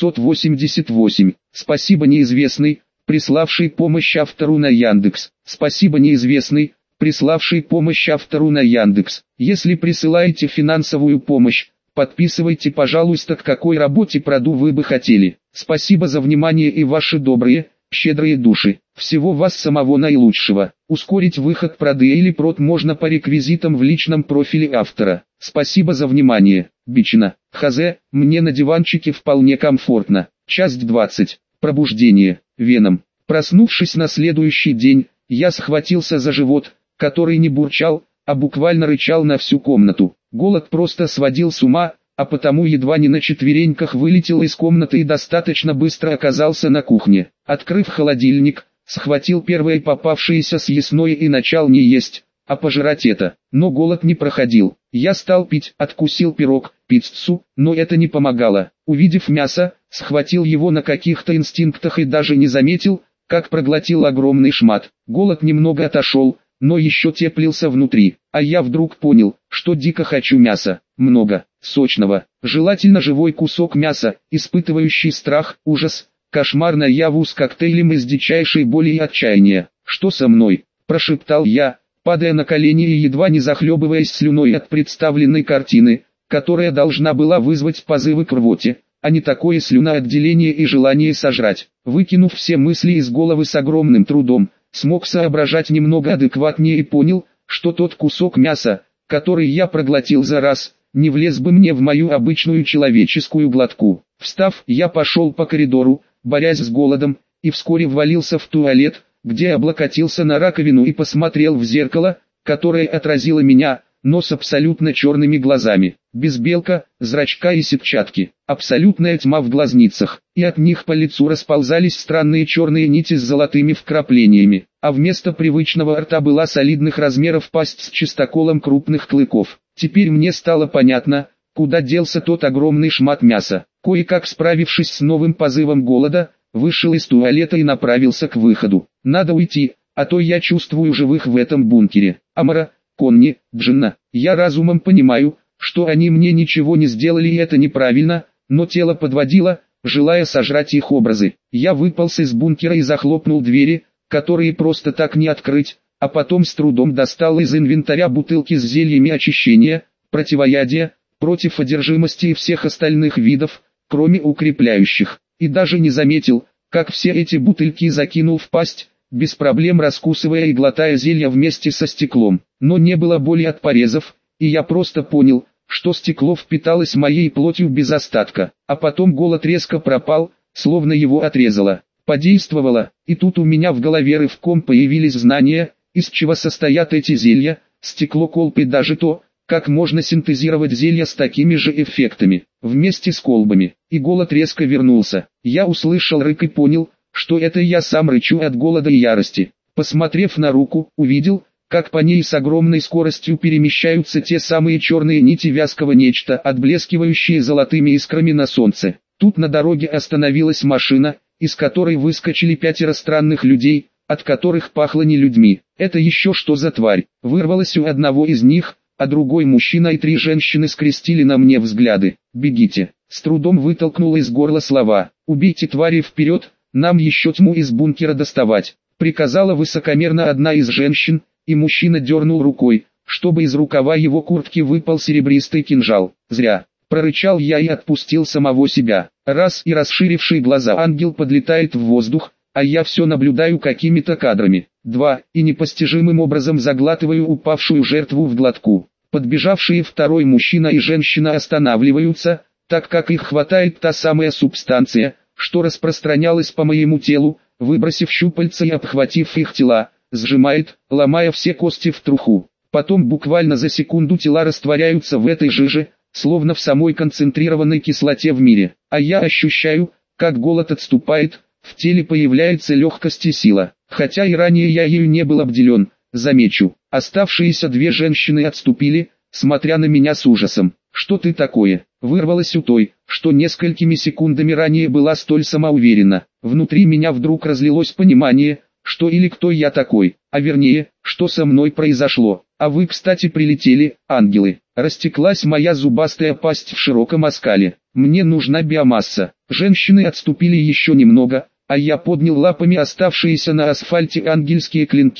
888. Спасибо неизвестный, приславший помощь автору на Яндекс. Спасибо неизвестный, приславший помощь автору на Яндекс. Если присылаете финансовую помощь, подписывайте, пожалуйста, к какой работе проду вы бы хотели. Спасибо за внимание и ваши добрые, щедрые души. Всего вас самого наилучшего. Ускорить выход проды или прод можно по реквизитам в личном профиле автора. Спасибо за внимание. Бична. Хз, мне на диванчике вполне комфортно. Часть 20. Пробуждение. Веном. Проснувшись на следующий день, я схватился за живот, который не бурчал, а буквально рычал на всю комнату. Голод просто сводил с ума, а потому едва не на четвереньках вылетел из комнаты и достаточно быстро оказался на кухне. Открыв холодильник, схватил первое попавшееся съестное и начал не есть, а пожрать это. Но голод не проходил. Я стал пить, откусил пирог, пиццу, но это не помогало. Увидев мясо, схватил его на каких-то инстинктах и даже не заметил, как проглотил огромный шмат. Голод немного отошел, но еще теплился внутри, а я вдруг понял, что дико хочу мяса. Много, сочного, желательно живой кусок мяса, испытывающий страх, ужас, кошмар наяву с коктейлем из дичайшей боли и отчаяния. «Что со мной?» – прошептал я, падая на колени и едва не захлебываясь слюной от представленной картины, которая должна была вызвать позывы к рвоте, а не такое слюноотделение и желание сожрать. Выкинув все мысли из головы с огромным трудом, смог соображать немного адекватнее и понял, что тот кусок мяса, который я проглотил за раз, не влез бы мне в мою обычную человеческую глотку. Встав, я пошел по коридору, борясь с голодом, и вскоре ввалился в туалет, где облокотился на раковину и посмотрел в зеркало, которое отразило меня, но с абсолютно черными глазами, без белка, зрачка и сетчатки, абсолютная тьма в глазницах, и от них по лицу расползались странные черные нити с золотыми вкраплениями, а вместо привычного рта была солидных размеров пасть с чистоколом крупных клыков. Теперь мне стало понятно, куда делся тот огромный шмат мяса. Кое-как справившись с новым позывом голода, вышел из туалета и направился к выходу. Надо уйти, а то я чувствую живых в этом бункере. Амара, Конни, Джинна, я разумом понимаю, что они мне ничего не сделали и это неправильно, но тело подводило, желая сожрать их образы. Я выполз из бункера и захлопнул двери, которые просто так не открыть, а потом с трудом достал из инвентаря бутылки с зельями очищения, противоядия, против одержимости и всех остальных видов, кроме укрепляющих, и даже не заметил, как все эти бутыльки закинул в пасть, без проблем раскусывая и глотая зелья вместе со стеклом. Но не было боли от порезов, и я просто понял, что стекло впиталось моей плотью без остатка, а потом голод резко пропал, словно его отрезало. Подействовало, и тут у меня в голове рывком появились знания, из чего состоят эти зелья, стекло, колбы, даже то, как можно синтезировать зелья с такими же эффектами, вместе с колбами, и голод резко вернулся. Я услышал рык и понял, что это я сам рычу от голода и ярости. Посмотрев на руку, увидел, как по ней с огромной скоростью перемещаются те самые черные нити вязкого нечто, отблескивающие золотыми искрами на солнце. Тут на дороге остановилась машина, из которой выскочили 5 странных людей, от которых пахло не людьми. Это еще что за тварь? Вырвалось у одного из них, а другой мужчина и 3 женщины скрестили на мне взгляды. «Бегите!» С трудом вытолкнула из горла слова. «Убейте твари вперед, нам еще тьму из бункера доставать!» Приказала высокомерно одна из женщин, и мужчина дернул рукой, чтобы из рукава его куртки выпал серебристый кинжал. «Зря!» Прорычал я и отпустил самого себя. Раз и расширивший глаза ангел подлетает в воздух, а я все наблюдаю какими-то кадрами. 2. И непостижимым образом заглатываю упавшую жертву в глотку. Подбежавшие второй мужчина и женщина останавливаются, так как их хватает та самая субстанция, что распространялась по моему телу, выбросив щупальца и обхватив их тела, сжимает, ломая все кости в труху. Потом буквально за секунду тела растворяются в этой жиже, словно в самой концентрированной кислоте в мире. А я ощущаю, как голод отступает, в теле появляется легкость и сила. Хотя и ранее я ею не был обделен, замечу. Оставшиеся 2 женщины отступили, смотря на меня с ужасом. «Что ты такое?» Вырвалось у той, что несколькими секундами ранее была столь самоуверена. Внутри меня вдруг разлилось понимание, что или кто я такой, а вернее, что со мной произошло. «А вы, кстати, прилетели, ангелы!» Растеклась моя зубастая пасть в широком оскале. «Мне нужна биомасса». Женщины отступили еще немного, а я поднял лапами оставшиеся на асфальте ангельские клинки,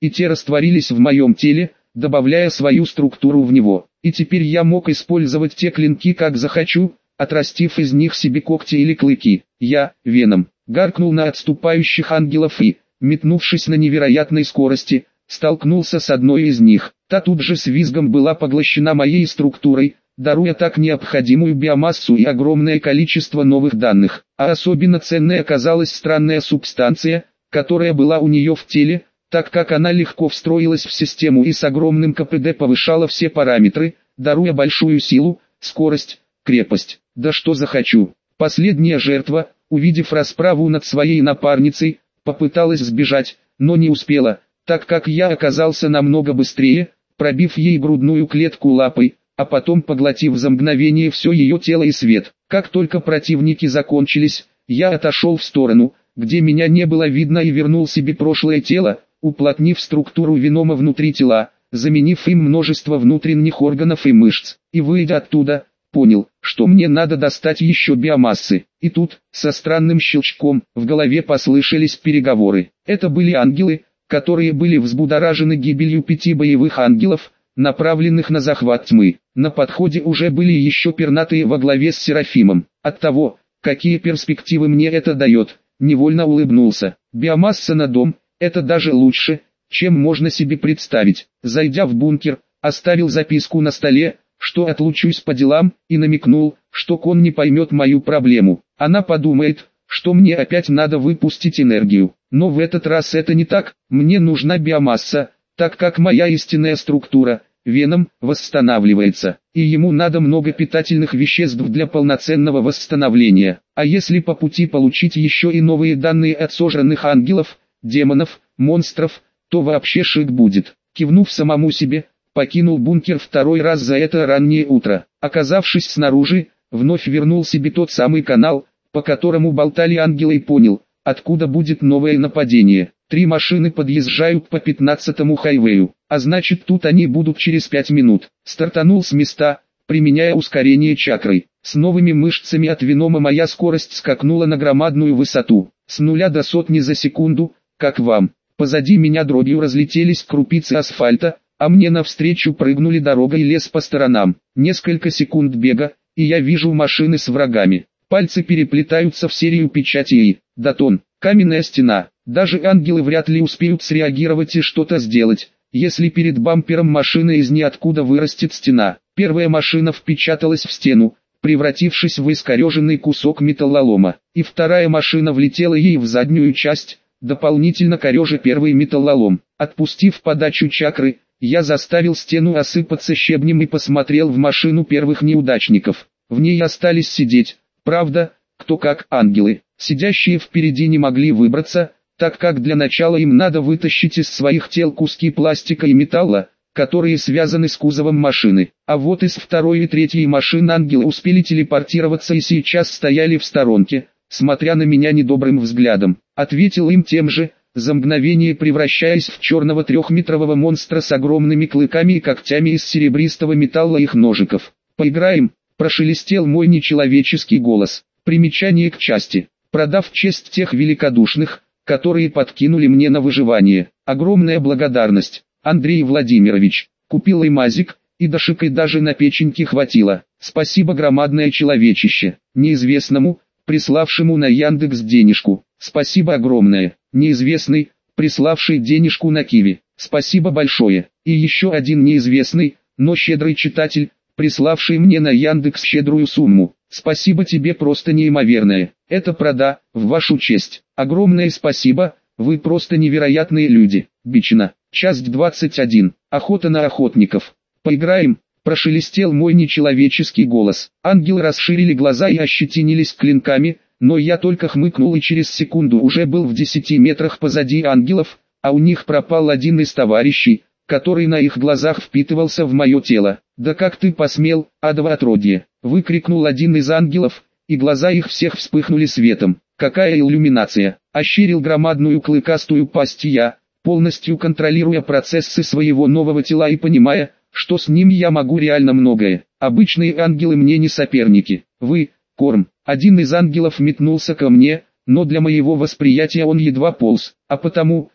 и те растворились в моем теле, добавляя свою структуру в него. И теперь я мог использовать те клинки как захочу, отрастив из них себе когти или клыки. Я, Веном, гаркнул на отступающих ангелов и, метнувшись на невероятной скорости, столкнулся с одной из них. Та тут же с визгом была поглощена моей структурой, даруя так необходимую биомассу и огромное количество новых данных. А особенно ценной оказалась странная субстанция, которая была у нее в теле, так как она легко встроилась в систему и с огромным КПД повышала все параметры, даруя большую силу, скорость, крепость. Да что захочу. Последняя жертва, увидев расправу над своей напарницей, попыталась сбежать, но не успела, так как я оказался намного быстрее, пробив ей грудную клетку лапой, а потом поглотив за мгновение все ее тело и свет. Как только противники закончились, я отошел в сторону, где меня не было видно, и вернул себе прошлое тело, уплотнив структуру Венома внутри тела, заменив им множество внутренних органов и мышц, и выйдя оттуда, понял, что мне надо достать еще биомассы. И тут, со странным щелчком, в голове послышались переговоры. Это были ангелы, которые были взбудоражены гибелью 5 боевых ангелов, направленных на захват тьмы. На подходе уже были еще пернатые во главе с Серафимом. От того, какие перспективы мне это дает, невольно улыбнулся. Биомасса на дом – это даже лучше, чем можно себе представить. Зайдя в бункер, оставил записку на столе, что отлучусь по делам, и намекнул, что Кон не поймет мою проблему. Она подумает, что мне опять надо выпустить энергию. Но в этот раз это не так, мне нужна биомасса, так как моя истинная структура, Веном, восстанавливается, и ему надо много питательных веществ для полноценного восстановления. А если по пути получить еще и новые данные от сожранных ангелов, демонов, монстров, то вообще шик будет. Кивнув самому себе, покинул бункер второй раз за это раннее утро. Оказавшись снаружи, вновь вернул себе тот самый канал, по которому болтали ангелы, и понял, откуда будет новое нападение. 3 машины подъезжают по 15-му хайвею, а значит тут они будут через 5 минут. Стартанул с места, применяя ускорение чакрой. С новыми мышцами от Венома моя скорость скакнула на громадную высоту. С 0 до 100 за секунду, как вам. Позади меня дробью разлетелись крупицы асфальта, а мне навстречу прыгнули дорога и лес по сторонам. Несколько секунд бега, и я вижу машины с врагами. Пальцы переплетаются в серию печати и «Датон», каменная стена. Даже ангелы вряд ли успеют среагировать и что-то сделать, если перед бампером машины из ниоткуда вырастет стена. Первая машина впечаталась в стену, превратившись в искореженный кусок металлолома, и вторая машина влетела ей в заднюю часть, дополнительно корежа первый металлолом. Отпустив подачу чакры, я заставил стену осыпаться щебнем и посмотрел в машину первых неудачников. В ней остались сидеть, правда, кто как ангелы. Сидящие впереди не могли выбраться, так как для начала им надо вытащить из своих тел куски пластика и металла, которые связаны с кузовом машины. А вот из второй и третьей машин ангелы успели телепортироваться и сейчас стояли в сторонке, смотря на меня недобрым взглядом. Ответил им тем же, за мгновение превращаясь в черного 3-метрового монстра с огромными клыками и когтями из серебристого металла их ножиков. «Поиграем», – прошелестел мой нечеловеческий голос. Примечание к части. Продав честь тех великодушных, которые подкинули мне на выживание. Огромная благодарность, Андрей Владимирович. Купил и мазик, и дошикой даже на печеньки хватило. Спасибо громадное человечище. Неизвестному, приславшему на Яндекс денежку. Спасибо огромное. Неизвестный, приславший денежку на Киви. Спасибо большое. И еще один неизвестный, но щедрый читатель, приславший мне на Яндекс щедрую сумму. Спасибо тебе просто неимоверное. Это прода, в вашу честь. Огромное спасибо, вы просто невероятные люди. Бичина. Часть 21. Охота на охотников. Поиграем, прошелестел мой нечеловеческий голос. Ангелы расширили глаза и ощетинились клинками, но я только хмыкнул и через секунду уже был в 10 метрах позади ангелов, а у них пропал один из товарищей, который на их глазах впитывался в мое тело. «Да как ты посмел, адово отродье!» — выкрикнул один из ангелов, и глаза их всех вспыхнули светом. «Какая иллюминация!» — ощерил громадную клыкастую пасть я, полностью контролируя процессы своего нового тела и понимая, что с ним я могу реально многое. Обычные ангелы мне не соперники. Вы, Корм. Один из ангелов метнулся ко мне, но для моего восприятия он едва полз, а потому,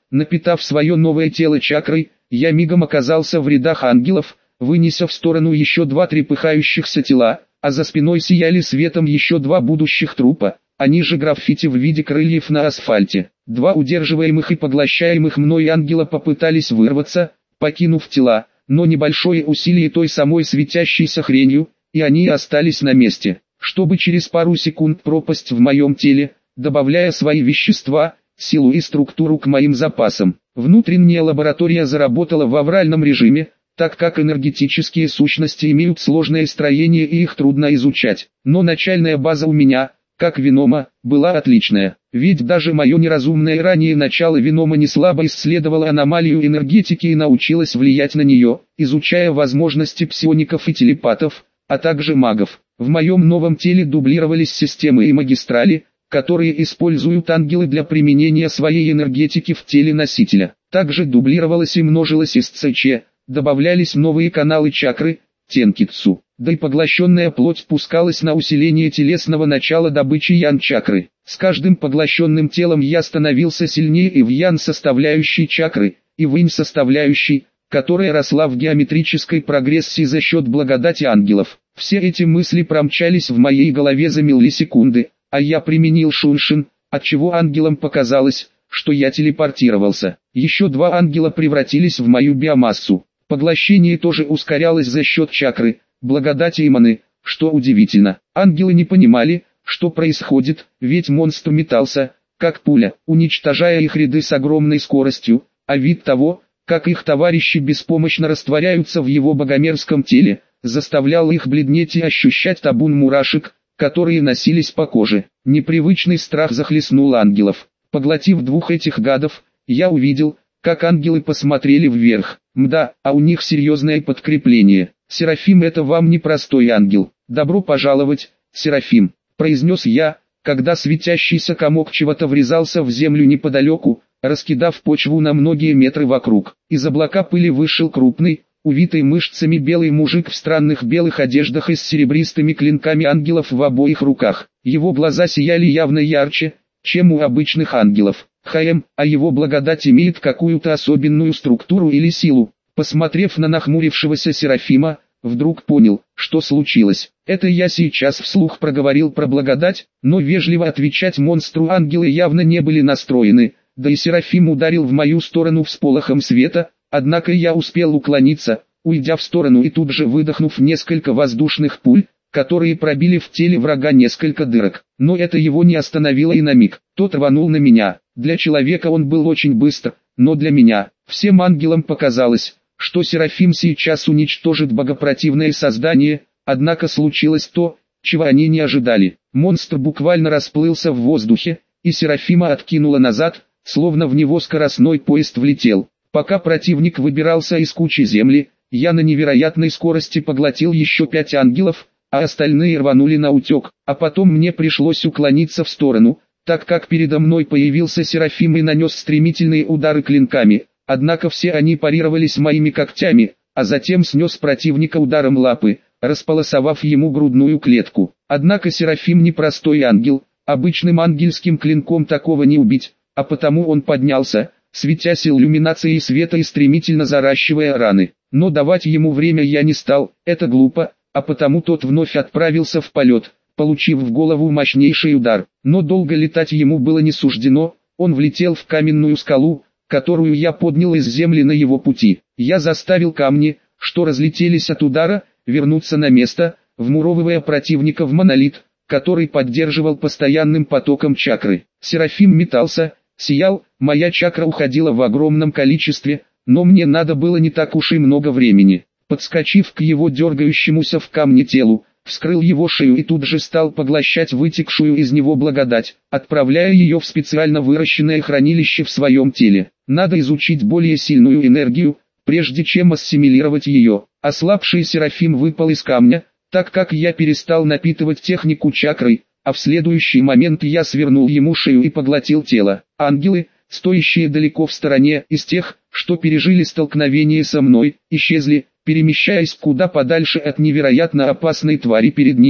Напитав свое новое тело чакрой, я мигом оказался в рядах ангелов, вынеся в сторону еще 2 трепыхающихся тела, а за спиной сияли светом еще 2 будущих трупа, а ниже граффити в виде крыльев на асфальте. 2 удерживаемых и поглощаемых мной ангела попытались вырваться, покинув тела, но небольшое усилие той самой светящейся хренью, и они остались на месте, чтобы через пару секунд пропасть в моем теле, добавляя свои вещества, силу и структуру к моим запасам. Внутренняя лаборатория заработала в авральном режиме, так как энергетические сущности имеют сложное строение и их трудно изучать. Но начальная база у меня, как Венома, была отличная. Ведь даже мое неразумное ранее начало Венома не слабо исследовало аномалию энергетики и научилось влиять на нее, изучая возможности псиоников и телепатов, а также магов. В моем новом теле дублировались системы и магистрали, которые используют ангелы для применения своей энергетики в теле носителя. Также дублировалось и множилось СЦЧ, добавлялись новые каналы чакры, тенкитсу, да и поглощенная плоть пускалась на усиление телесного начала добычи ян-чакры. С каждым поглощенным телом я становился сильнее и в ян-составляющей чакры, и в инь-составляющей, которая росла в геометрической прогрессии за счет благодати ангелов. Все эти мысли промчались в моей голове за миллисекунды, а я применил шуншин, отчего ангелам показалось, что я телепортировался. Еще 2 ангела превратились в мою биомассу. Поглощение тоже ускорялось за счет чакры, благодати и маны, что удивительно. Ангелы не понимали, что происходит, ведь монстр метался, как пуля, уничтожая их ряды с огромной скоростью, а вид того, как их товарищи беспомощно растворяются в его богомерзком теле, заставлял их бледнеть и ощущать табун мурашек, которые носились по коже. Непривычный страх захлестнул ангелов. Поглотив 2 этих гадов, я увидел, как ангелы посмотрели вверх. Мда, а у них серьезное подкрепление. Серафим, это вам не простой ангел. Добро пожаловать, Серафим, произнес я, когда светящийся комок чего-то врезался в землю неподалеку, раскидав почву на многие метры вокруг. Из облака пыли вышел крупный, увитый мышцами белый мужик в странных белых одеждах и с серебристыми клинками ангелов в обоих руках. Его глаза сияли явно ярче, чем у обычных ангелов. А его благодать имеет какую-то особенную структуру или силу. Посмотрев на нахмурившегося Серафима, вдруг понял, что случилось. Это я сейчас вслух проговорил про благодать, но вежливо отвечать монстру ангелы явно не были настроены, да и Серафим ударил в мою сторону всполохом света, однако я успел уклониться, уйдя в сторону и тут же выдохнув несколько воздушных пуль, которые пробили в теле врага несколько дырок. Но это его не остановило и на миг. Тот рванул на меня. Для человека он был очень быстр, но для меня, всем ангелам показалось, что Серафим сейчас уничтожит богопротивное создание, однако случилось то, чего они не ожидали. Монстр буквально расплылся в воздухе, и Серафима откинуло назад, словно в него скоростной поезд влетел. Пока противник выбирался из кучи земли, я на невероятной скорости поглотил еще 5 ангелов, а остальные рванули на утек, а потом мне пришлось уклониться в сторону, так как передо мной появился Серафим и нанес стремительные удары клинками, однако все они парировались моими когтями, а затем снес противника ударом лапы, располосовав ему грудную клетку. Однако Серафим не простой ангел, обычным ангельским клинком такого не убить, а потому он поднялся, светясь иллюминацией света и стремительно заращивая раны. Но давать ему время я не стал, это глупо, а потому тот вновь отправился в полет, получив в голову мощнейший удар. Но долго летать ему было не суждено, он влетел в каменную скалу, которую я поднял из земли на его пути. Я заставил камни, что разлетелись от удара, вернуться на место, вмуровывая противника в монолит, который поддерживал постоянным потоком чакры. Серафим метался, сиял, моя чакра уходила в огромном количестве, но мне надо было не так уж и много времени. Подскочив к его дергающемуся в камне телу, вскрыл его шею и тут же стал поглощать вытекшую из него благодать, отправляя ее в специально выращенное хранилище в своем теле. Надо изучить более сильную энергию, прежде чем ассимилировать ее. Ослабший Серафим выпал из камня, так как я перестал напитывать технику чакрой, а в следующий момент я свернул ему шею и поглотил тело. Ангелы, стоящие далеко в стороне, из тех, что пережили столкновение со мной, исчезли, перемещаясь куда подальше от невероятно опасной твари перед ними,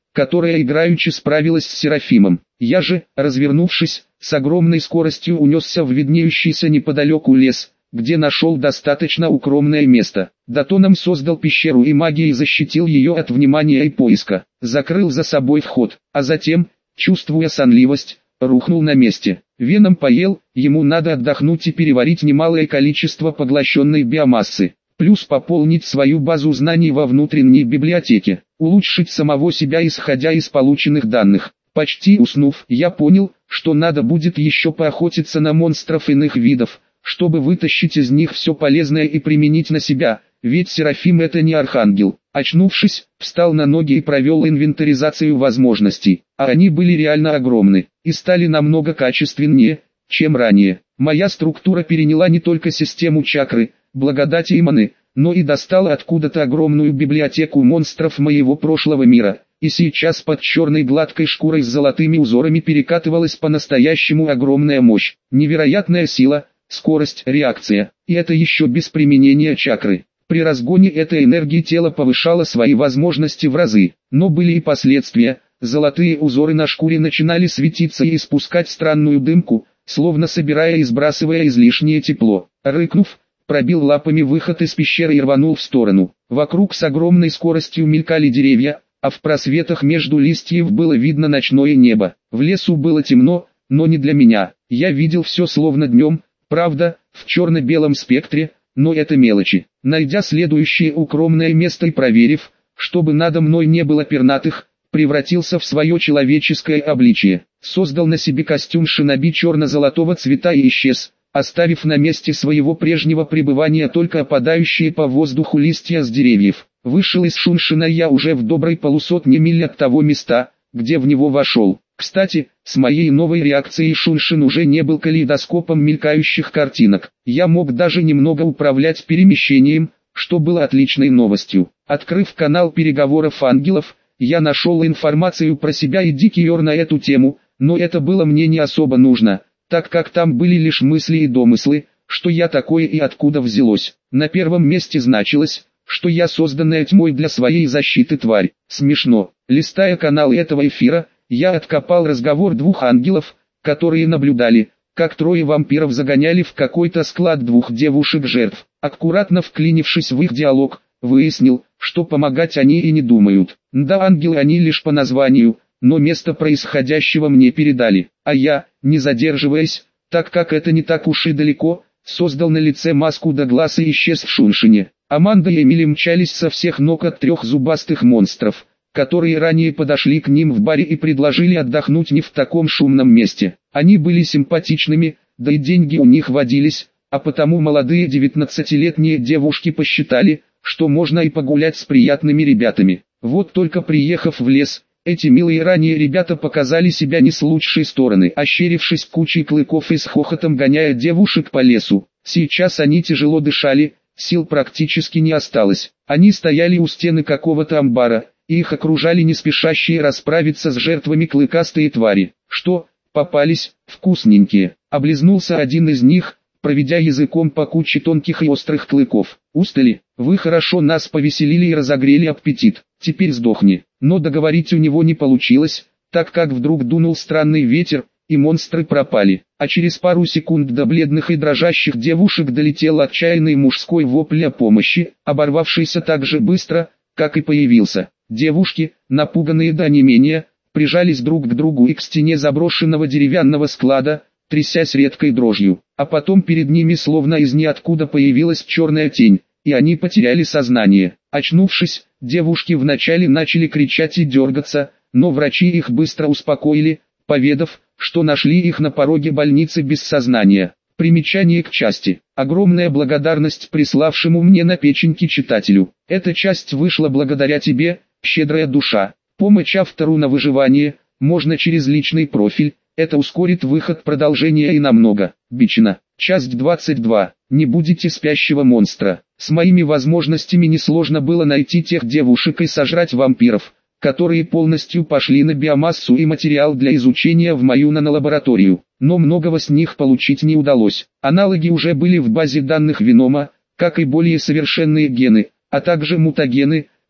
которая играючи справилась с Серафимом. Я же, развернувшись, с огромной скоростью унесся в виднеющийся неподалеку лес, где нашел достаточно укромное место. Дотоном создал пещеру и магией защитил ее от внимания и поиска. Закрыл за собой вход, а затем, чувствуя сонливость, рухнул на месте. Веном поел, ему надо отдохнуть и переварить немалое количество поглощенной биомассы. Плюс пополнить свою базу знаний во внутренней библиотеке. Улучшить самого себя исходя из полученных данных. Почти уснув, я понял, что надо будет еще поохотиться на монстров иных видов, чтобы вытащить из них все полезное и применить на себя, ведь Серафим это не архангел. Очнувшись, встал на ноги и провел инвентаризацию возможностей, а они были реально огромны, и стали намного качественнее, чем ранее. Моя структура переняла не только систему чакры, благодати и маны, но и достала откуда-то огромную библиотеку монстров моего прошлого мира, и сейчас под черной гладкой шкурой с золотыми узорами перекатывалась по-настоящему огромная мощь, невероятная сила, скорость, реакция, и это еще без применения чакры. При разгоне этой энергии тело повышало свои возможности в разы, но были и последствия. Золотые узоры на шкуре начинали светиться и испускать странную дымку, словно собирая и сбрасывая излишнее тепло. Рыкнув, пробил лапами выход из пещеры и рванул в сторону. Вокруг с огромной скоростью мелькали деревья, а в просветах между листьев было видно ночное небо. В лесу было темно, но не для меня. Я видел все словно днем, правда, в черно-белом спектре, но это мелочи. Найдя следующее укромное место и проверив, чтобы надо мной не было пернатых, превратился в свое человеческое обличие. Создал на себе костюм шиноби черно-золотого цвета и исчез, оставив на месте своего прежнего пребывания только опадающие по воздуху листья с деревьев. Вышел из Шуншина я уже в доброй полусотне миль от того места, где в него вошел. Кстати, с моей новой реакцией Шуншин уже не был калейдоскопом мелькающих картинок. Я мог даже немного управлять перемещением, что было отличной новостью. Открыв канал переговоров ангелов, я нашел информацию про себя и Дикиор на эту тему, но это было мне не особо нужно, так как там были лишь мысли и домыслы, что я такое и откуда взялось. На первом месте значилось, что я созданная тьмой для своей защиты тварь. Смешно. Листая канал этого эфира, я откопал разговор двух ангелов, которые наблюдали, как трое вампиров загоняли в какой-то склад двух девушек-жертв. Аккуратно вклинившись в их диалог, выяснил, что помогать они и не думают. Да, ангелы они лишь по названию, но место происходящего мне передали. А я, не задерживаясь, так как это не так уж и далеко, создал на лице маску до глаз и исчез в Шуншине. Аманда и Эмили мчались со всех ног от трех зубастых монстров, которые ранее подошли к ним в баре и предложили отдохнуть не в таком шумном месте. Они были симпатичными, да и деньги у них водились, а потому молодые 19-летние девушки посчитали, что можно и погулять с приятными ребятами. Вот только приехав в лес, эти милые ранее ребята показали себя не с лучшей стороны, ощерившись кучей клыков и с хохотом гоняя девушек по лесу. Сейчас они тяжело дышали, сил практически не осталось. Они стояли у стены какого-то амбара, и их окружали не спешащие расправиться с жертвами клыкастые твари. Что, попались, вкусненькие. Облизнулся один из них, проведя языком по куче тонких и острых клыков. Устали? Вы хорошо нас повеселили и разогрели аппетит. Теперь сдохни. Но договорить у него не получилось, так как вдруг дунул странный ветер, и монстры пропали. А через пару секунд до бледных и дрожащих девушек долетел отчаянный мужской вопль о помощи, оборвавшийся так же быстро, как и появился. Девушки, напуганные до онемения, прижались друг к другу и к стене заброшенного деревянного склада, трясясь редкой дрожью. А потом перед ними словно из ниоткуда появилась черная тень, и они потеряли сознание. Очнувшись, девушки вначале начали кричать и дергаться, но врачи их быстро успокоили, поведав, что нашли их на пороге больницы без сознания. Примечание к части. Огромная благодарность приславшему мне на печеньки читателю. Эта часть вышла благодаря тебе, щедрая душа. Помощь автору на выживание, можно через личный профиль, это ускорит выход продолжения и намного. Бичина. Часть 22. Не будете спящего монстра. С моими возможностями несложно было найти тех девушек и сожрать вампиров, которые полностью пошли на биомассу и материал для изучения в мою нанолабораторию. Но многого с них получить не удалось. Аналоги уже были в базе данных Венома, как и более совершенные гены, а также мутагены,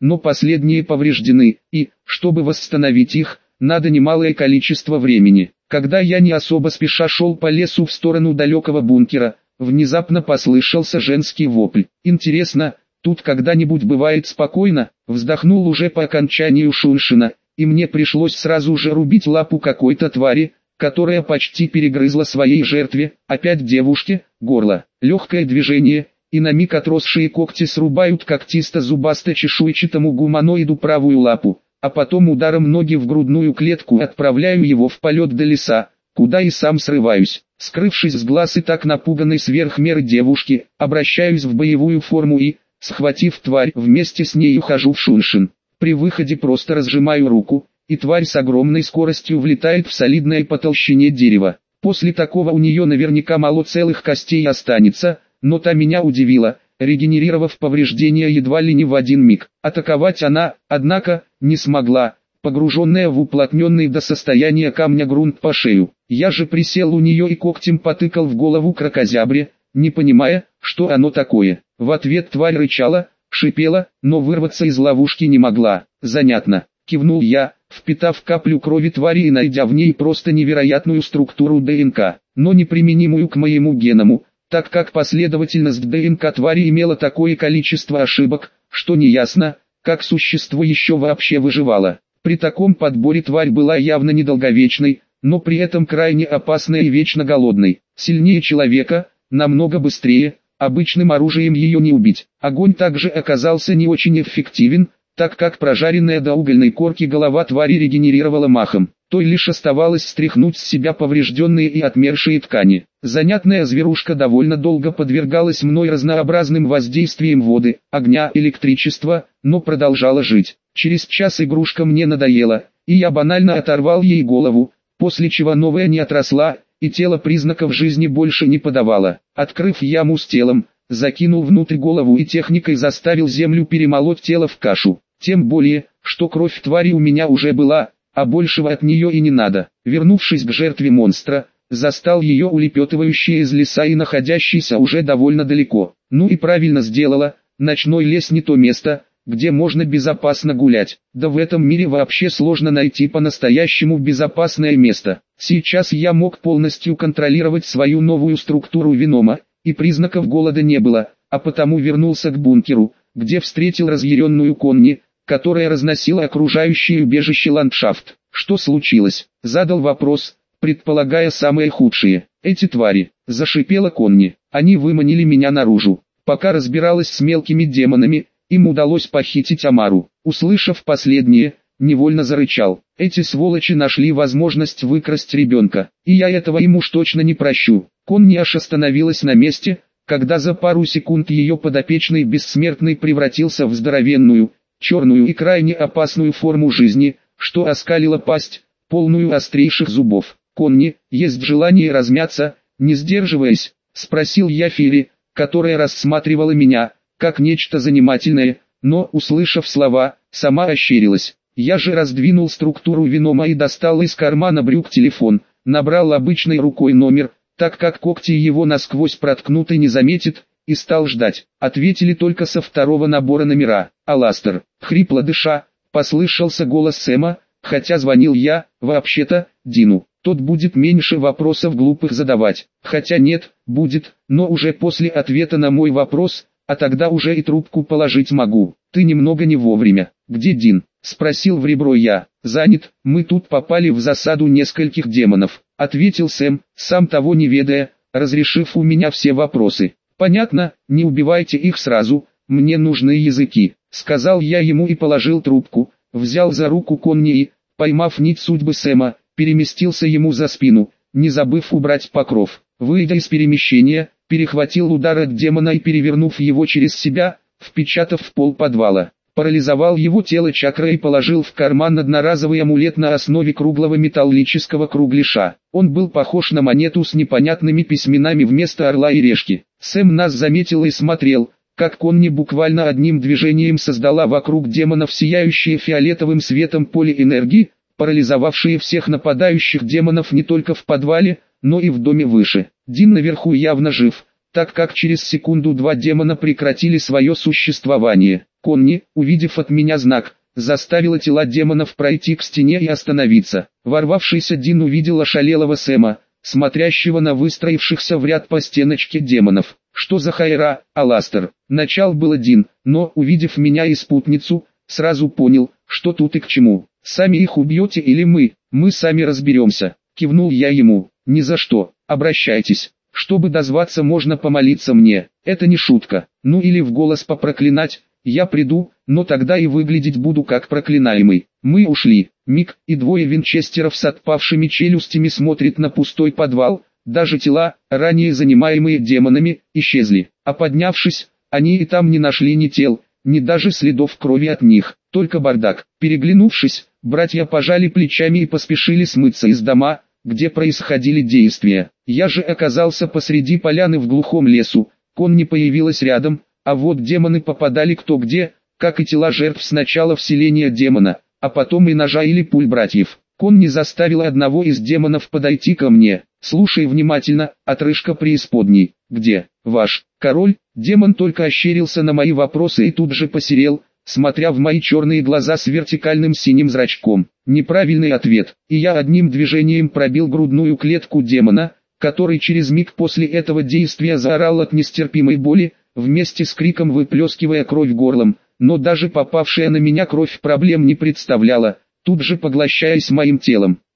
но последние повреждены, и, чтобы восстановить их, надо немалое количество времени. Когда я не особо спеша шел по лесу в сторону далекого бункера, внезапно послышался женский вопль. Интересно, тут когда-нибудь бывает спокойно? Вздохнул уже по окончанию Шуншина, и мне пришлось сразу же рубить лапу какой-то твари, которая почти перегрызла своей жертве, опять девушке, горло. Легкое движение, и на миг отросшие когти срубают когтисто-зубасто-чешуйчатому гуманоиду правую лапу, а потом ударом ноги в грудную клетку отправляю его в полет до леса, куда и сам срываюсь. Скрывшись с глаз и так напуганной сверх меры девушки, обращаюсь в боевую форму и, схватив тварь, вместе с ней ухожу в Шуншин. При выходе просто разжимаю руку, и тварь с огромной скоростью влетает в солидное по толщине дерево. После такого у нее наверняка мало целых костей останется, но та меня удивила, регенерировав повреждения едва ли не в один миг. Атаковать она, однако, не смогла, погруженная в уплотненный до состояния камня грунт по шею. Я же присел у нее и когтем потыкал в голову кракозябре, не понимая, что оно такое. В ответ тварь рычала, шипела, но вырваться из ловушки не могла. Занятно, кивнул я, впитав каплю крови твари и найдя в ней просто невероятную структуру ДНК, но неприменимую к моему геному, так как последовательность ДНК твари имела такое количество ошибок, что неясно, как существо еще вообще выживало. При таком подборе тварь была явно недолговечной, но при этом крайне опасной и вечно голодной. Сильнее человека, намного быстрее, обычным оружием ее не убить. Огонь также оказался не очень эффективен, так как прожаренная до угольной корки голова твари регенерировала махом. Той лишь оставалось стряхнуть с себя поврежденные и отмершие ткани. Занятная зверушка довольно долго подвергалась мной разнообразным воздействиям воды, огня, электричества, но продолжала жить. Через час игрушка мне надоела, и я банально оторвал ей голову, после чего новая не отросла, и тело признаков жизни больше не подавало. Открыв яму с телом, закинул внутрь голову и техникой заставил землю перемолоть тело в кашу. Тем более, что кровь твари у меня уже была, а большего от нее и не надо. Вернувшись к жертве монстра, застал ее улепетывающей из леса и находящейся уже довольно далеко. Ну и правильно сделала, ночной лес не то место, где можно безопасно гулять. Да в этом мире вообще сложно найти по-настоящему безопасное место. Сейчас я мог полностью контролировать свою новую структуру Венома, и признаков голода не было, а потому вернулся к бункеру, где встретил разъяренную Конни, которая разносила окружающее убежище ландшафт. Что случилось? Задал вопрос, предполагая самое худшее. Эти твари, зашипела Конни, они выманили меня наружу. Пока разбиралась с мелкими демонами, им удалось похитить Амару. Услышав последнее, невольно зарычал. Эти сволочи нашли возможность выкрасть ребенка, и я этого им уж точно не прощу. Конни аж остановилась на месте, когда за пару секунд ее подопечный бессмертный превратился в здоровенную, черную и крайне опасную форму жизни, что оскалила пасть, полную острейших зубов. «Конни, есть желание размяться?» Не сдерживаясь, спросил я Фири, которая рассматривала меня, как нечто занимательное, но, услышав слова, сама ощерилась. Я же раздвинул структуру Венома и достал из кармана брюк телефон, набрал обычной рукой номер, так как когти его насквозь проткнут и не заметит, и стал ждать. Ответили только со второго набора номера. «Аластер», хрипло дыша, послышался голос Сэма, хотя звонил я, вообще-то, Дину. Тот будет меньше вопросов глупых задавать. Хотя нет, будет, но уже после ответа на мой вопрос, а тогда уже и трубку положить могу. «Ты немного не вовремя. Где Дин?» — спросил в ребро я. «Занят, мы тут попали в засаду нескольких демонов», — ответил Сэм, сам того не ведая, разрешив у меня все вопросы. «Понятно, не убивайте их сразу, мне нужны языки», — сказал я ему и положил трубку, взял за руку Конни и, поймав нить судьбы Сэма, переместился ему за спину, не забыв убрать покров. Выйдя из перемещения, перехватил удар от демона и, перевернув его через себя, впечатав в пол подвала, парализовал его тело чакрой и положил в карман одноразовый амулет на основе круглого металлического кругляша. Он был похож на монету с непонятными письменами вместо орла и решки. Сэм нас заметил и смотрел, как Конни буквально одним движением создала вокруг демонов сияющее фиолетовым светом поле энергии, парализовавшие всех нападающих демонов не только в подвале, но и в доме выше. Дин наверху явно жив, так как через секунду два демона прекратили свое существование. Конни, увидев от меня знак, заставила тела демонов пройти к стене и остановиться. Ворвавшийся Дин увидел ошалелого Сэма, смотрящего на выстроившихся в ряд по стеночке демонов. «Что за хайра, Аластер?» Начал был Дин, но, увидев меня и спутницу, сразу понял, что тут и к чему. «Сами их убьете или мы? Мы сами разберемся», — кивнул я ему. «Ни за что, обращайтесь. Чтобы дозваться, можно помолиться мне, это не шутка. Ну или в голос попроклинать, я приду, но тогда и выглядеть буду как проклинаемый». Мы ушли. Мик и двое винчестеров с отпавшими челюстями смотрят на пустой подвал. Даже тела, ранее занимаемые демонами, исчезли. А поднявшись, они и там не нашли ни тел, ни даже следов крови от них, только бардак. Переглянувшись, братья пожали плечами и поспешили смыться из дома, где происходили действия. Я же оказался посреди поляны в глухом лесу, Конни появилась рядом, а вот демоны попадали кто где, как и тела жертв сначала в селение демона, а потом и ножа или пуль братьев. Конни заставила одного из демонов подойти ко мне. «Слушай внимательно, отрыжка преисподней, где ваш король?» Демон только ощерился на мои вопросы и тут же посерел, смотря в мои черные глаза с вертикальным синим зрачком. Неправильный ответ, и я одним движением пробил грудную клетку демона, который через миг после этого действия заорал от нестерпимой боли, вместе с криком выплескивая кровь горлом, но даже попавшая на меня кровь проблем не представляла, тут же поглощаясь моим телом.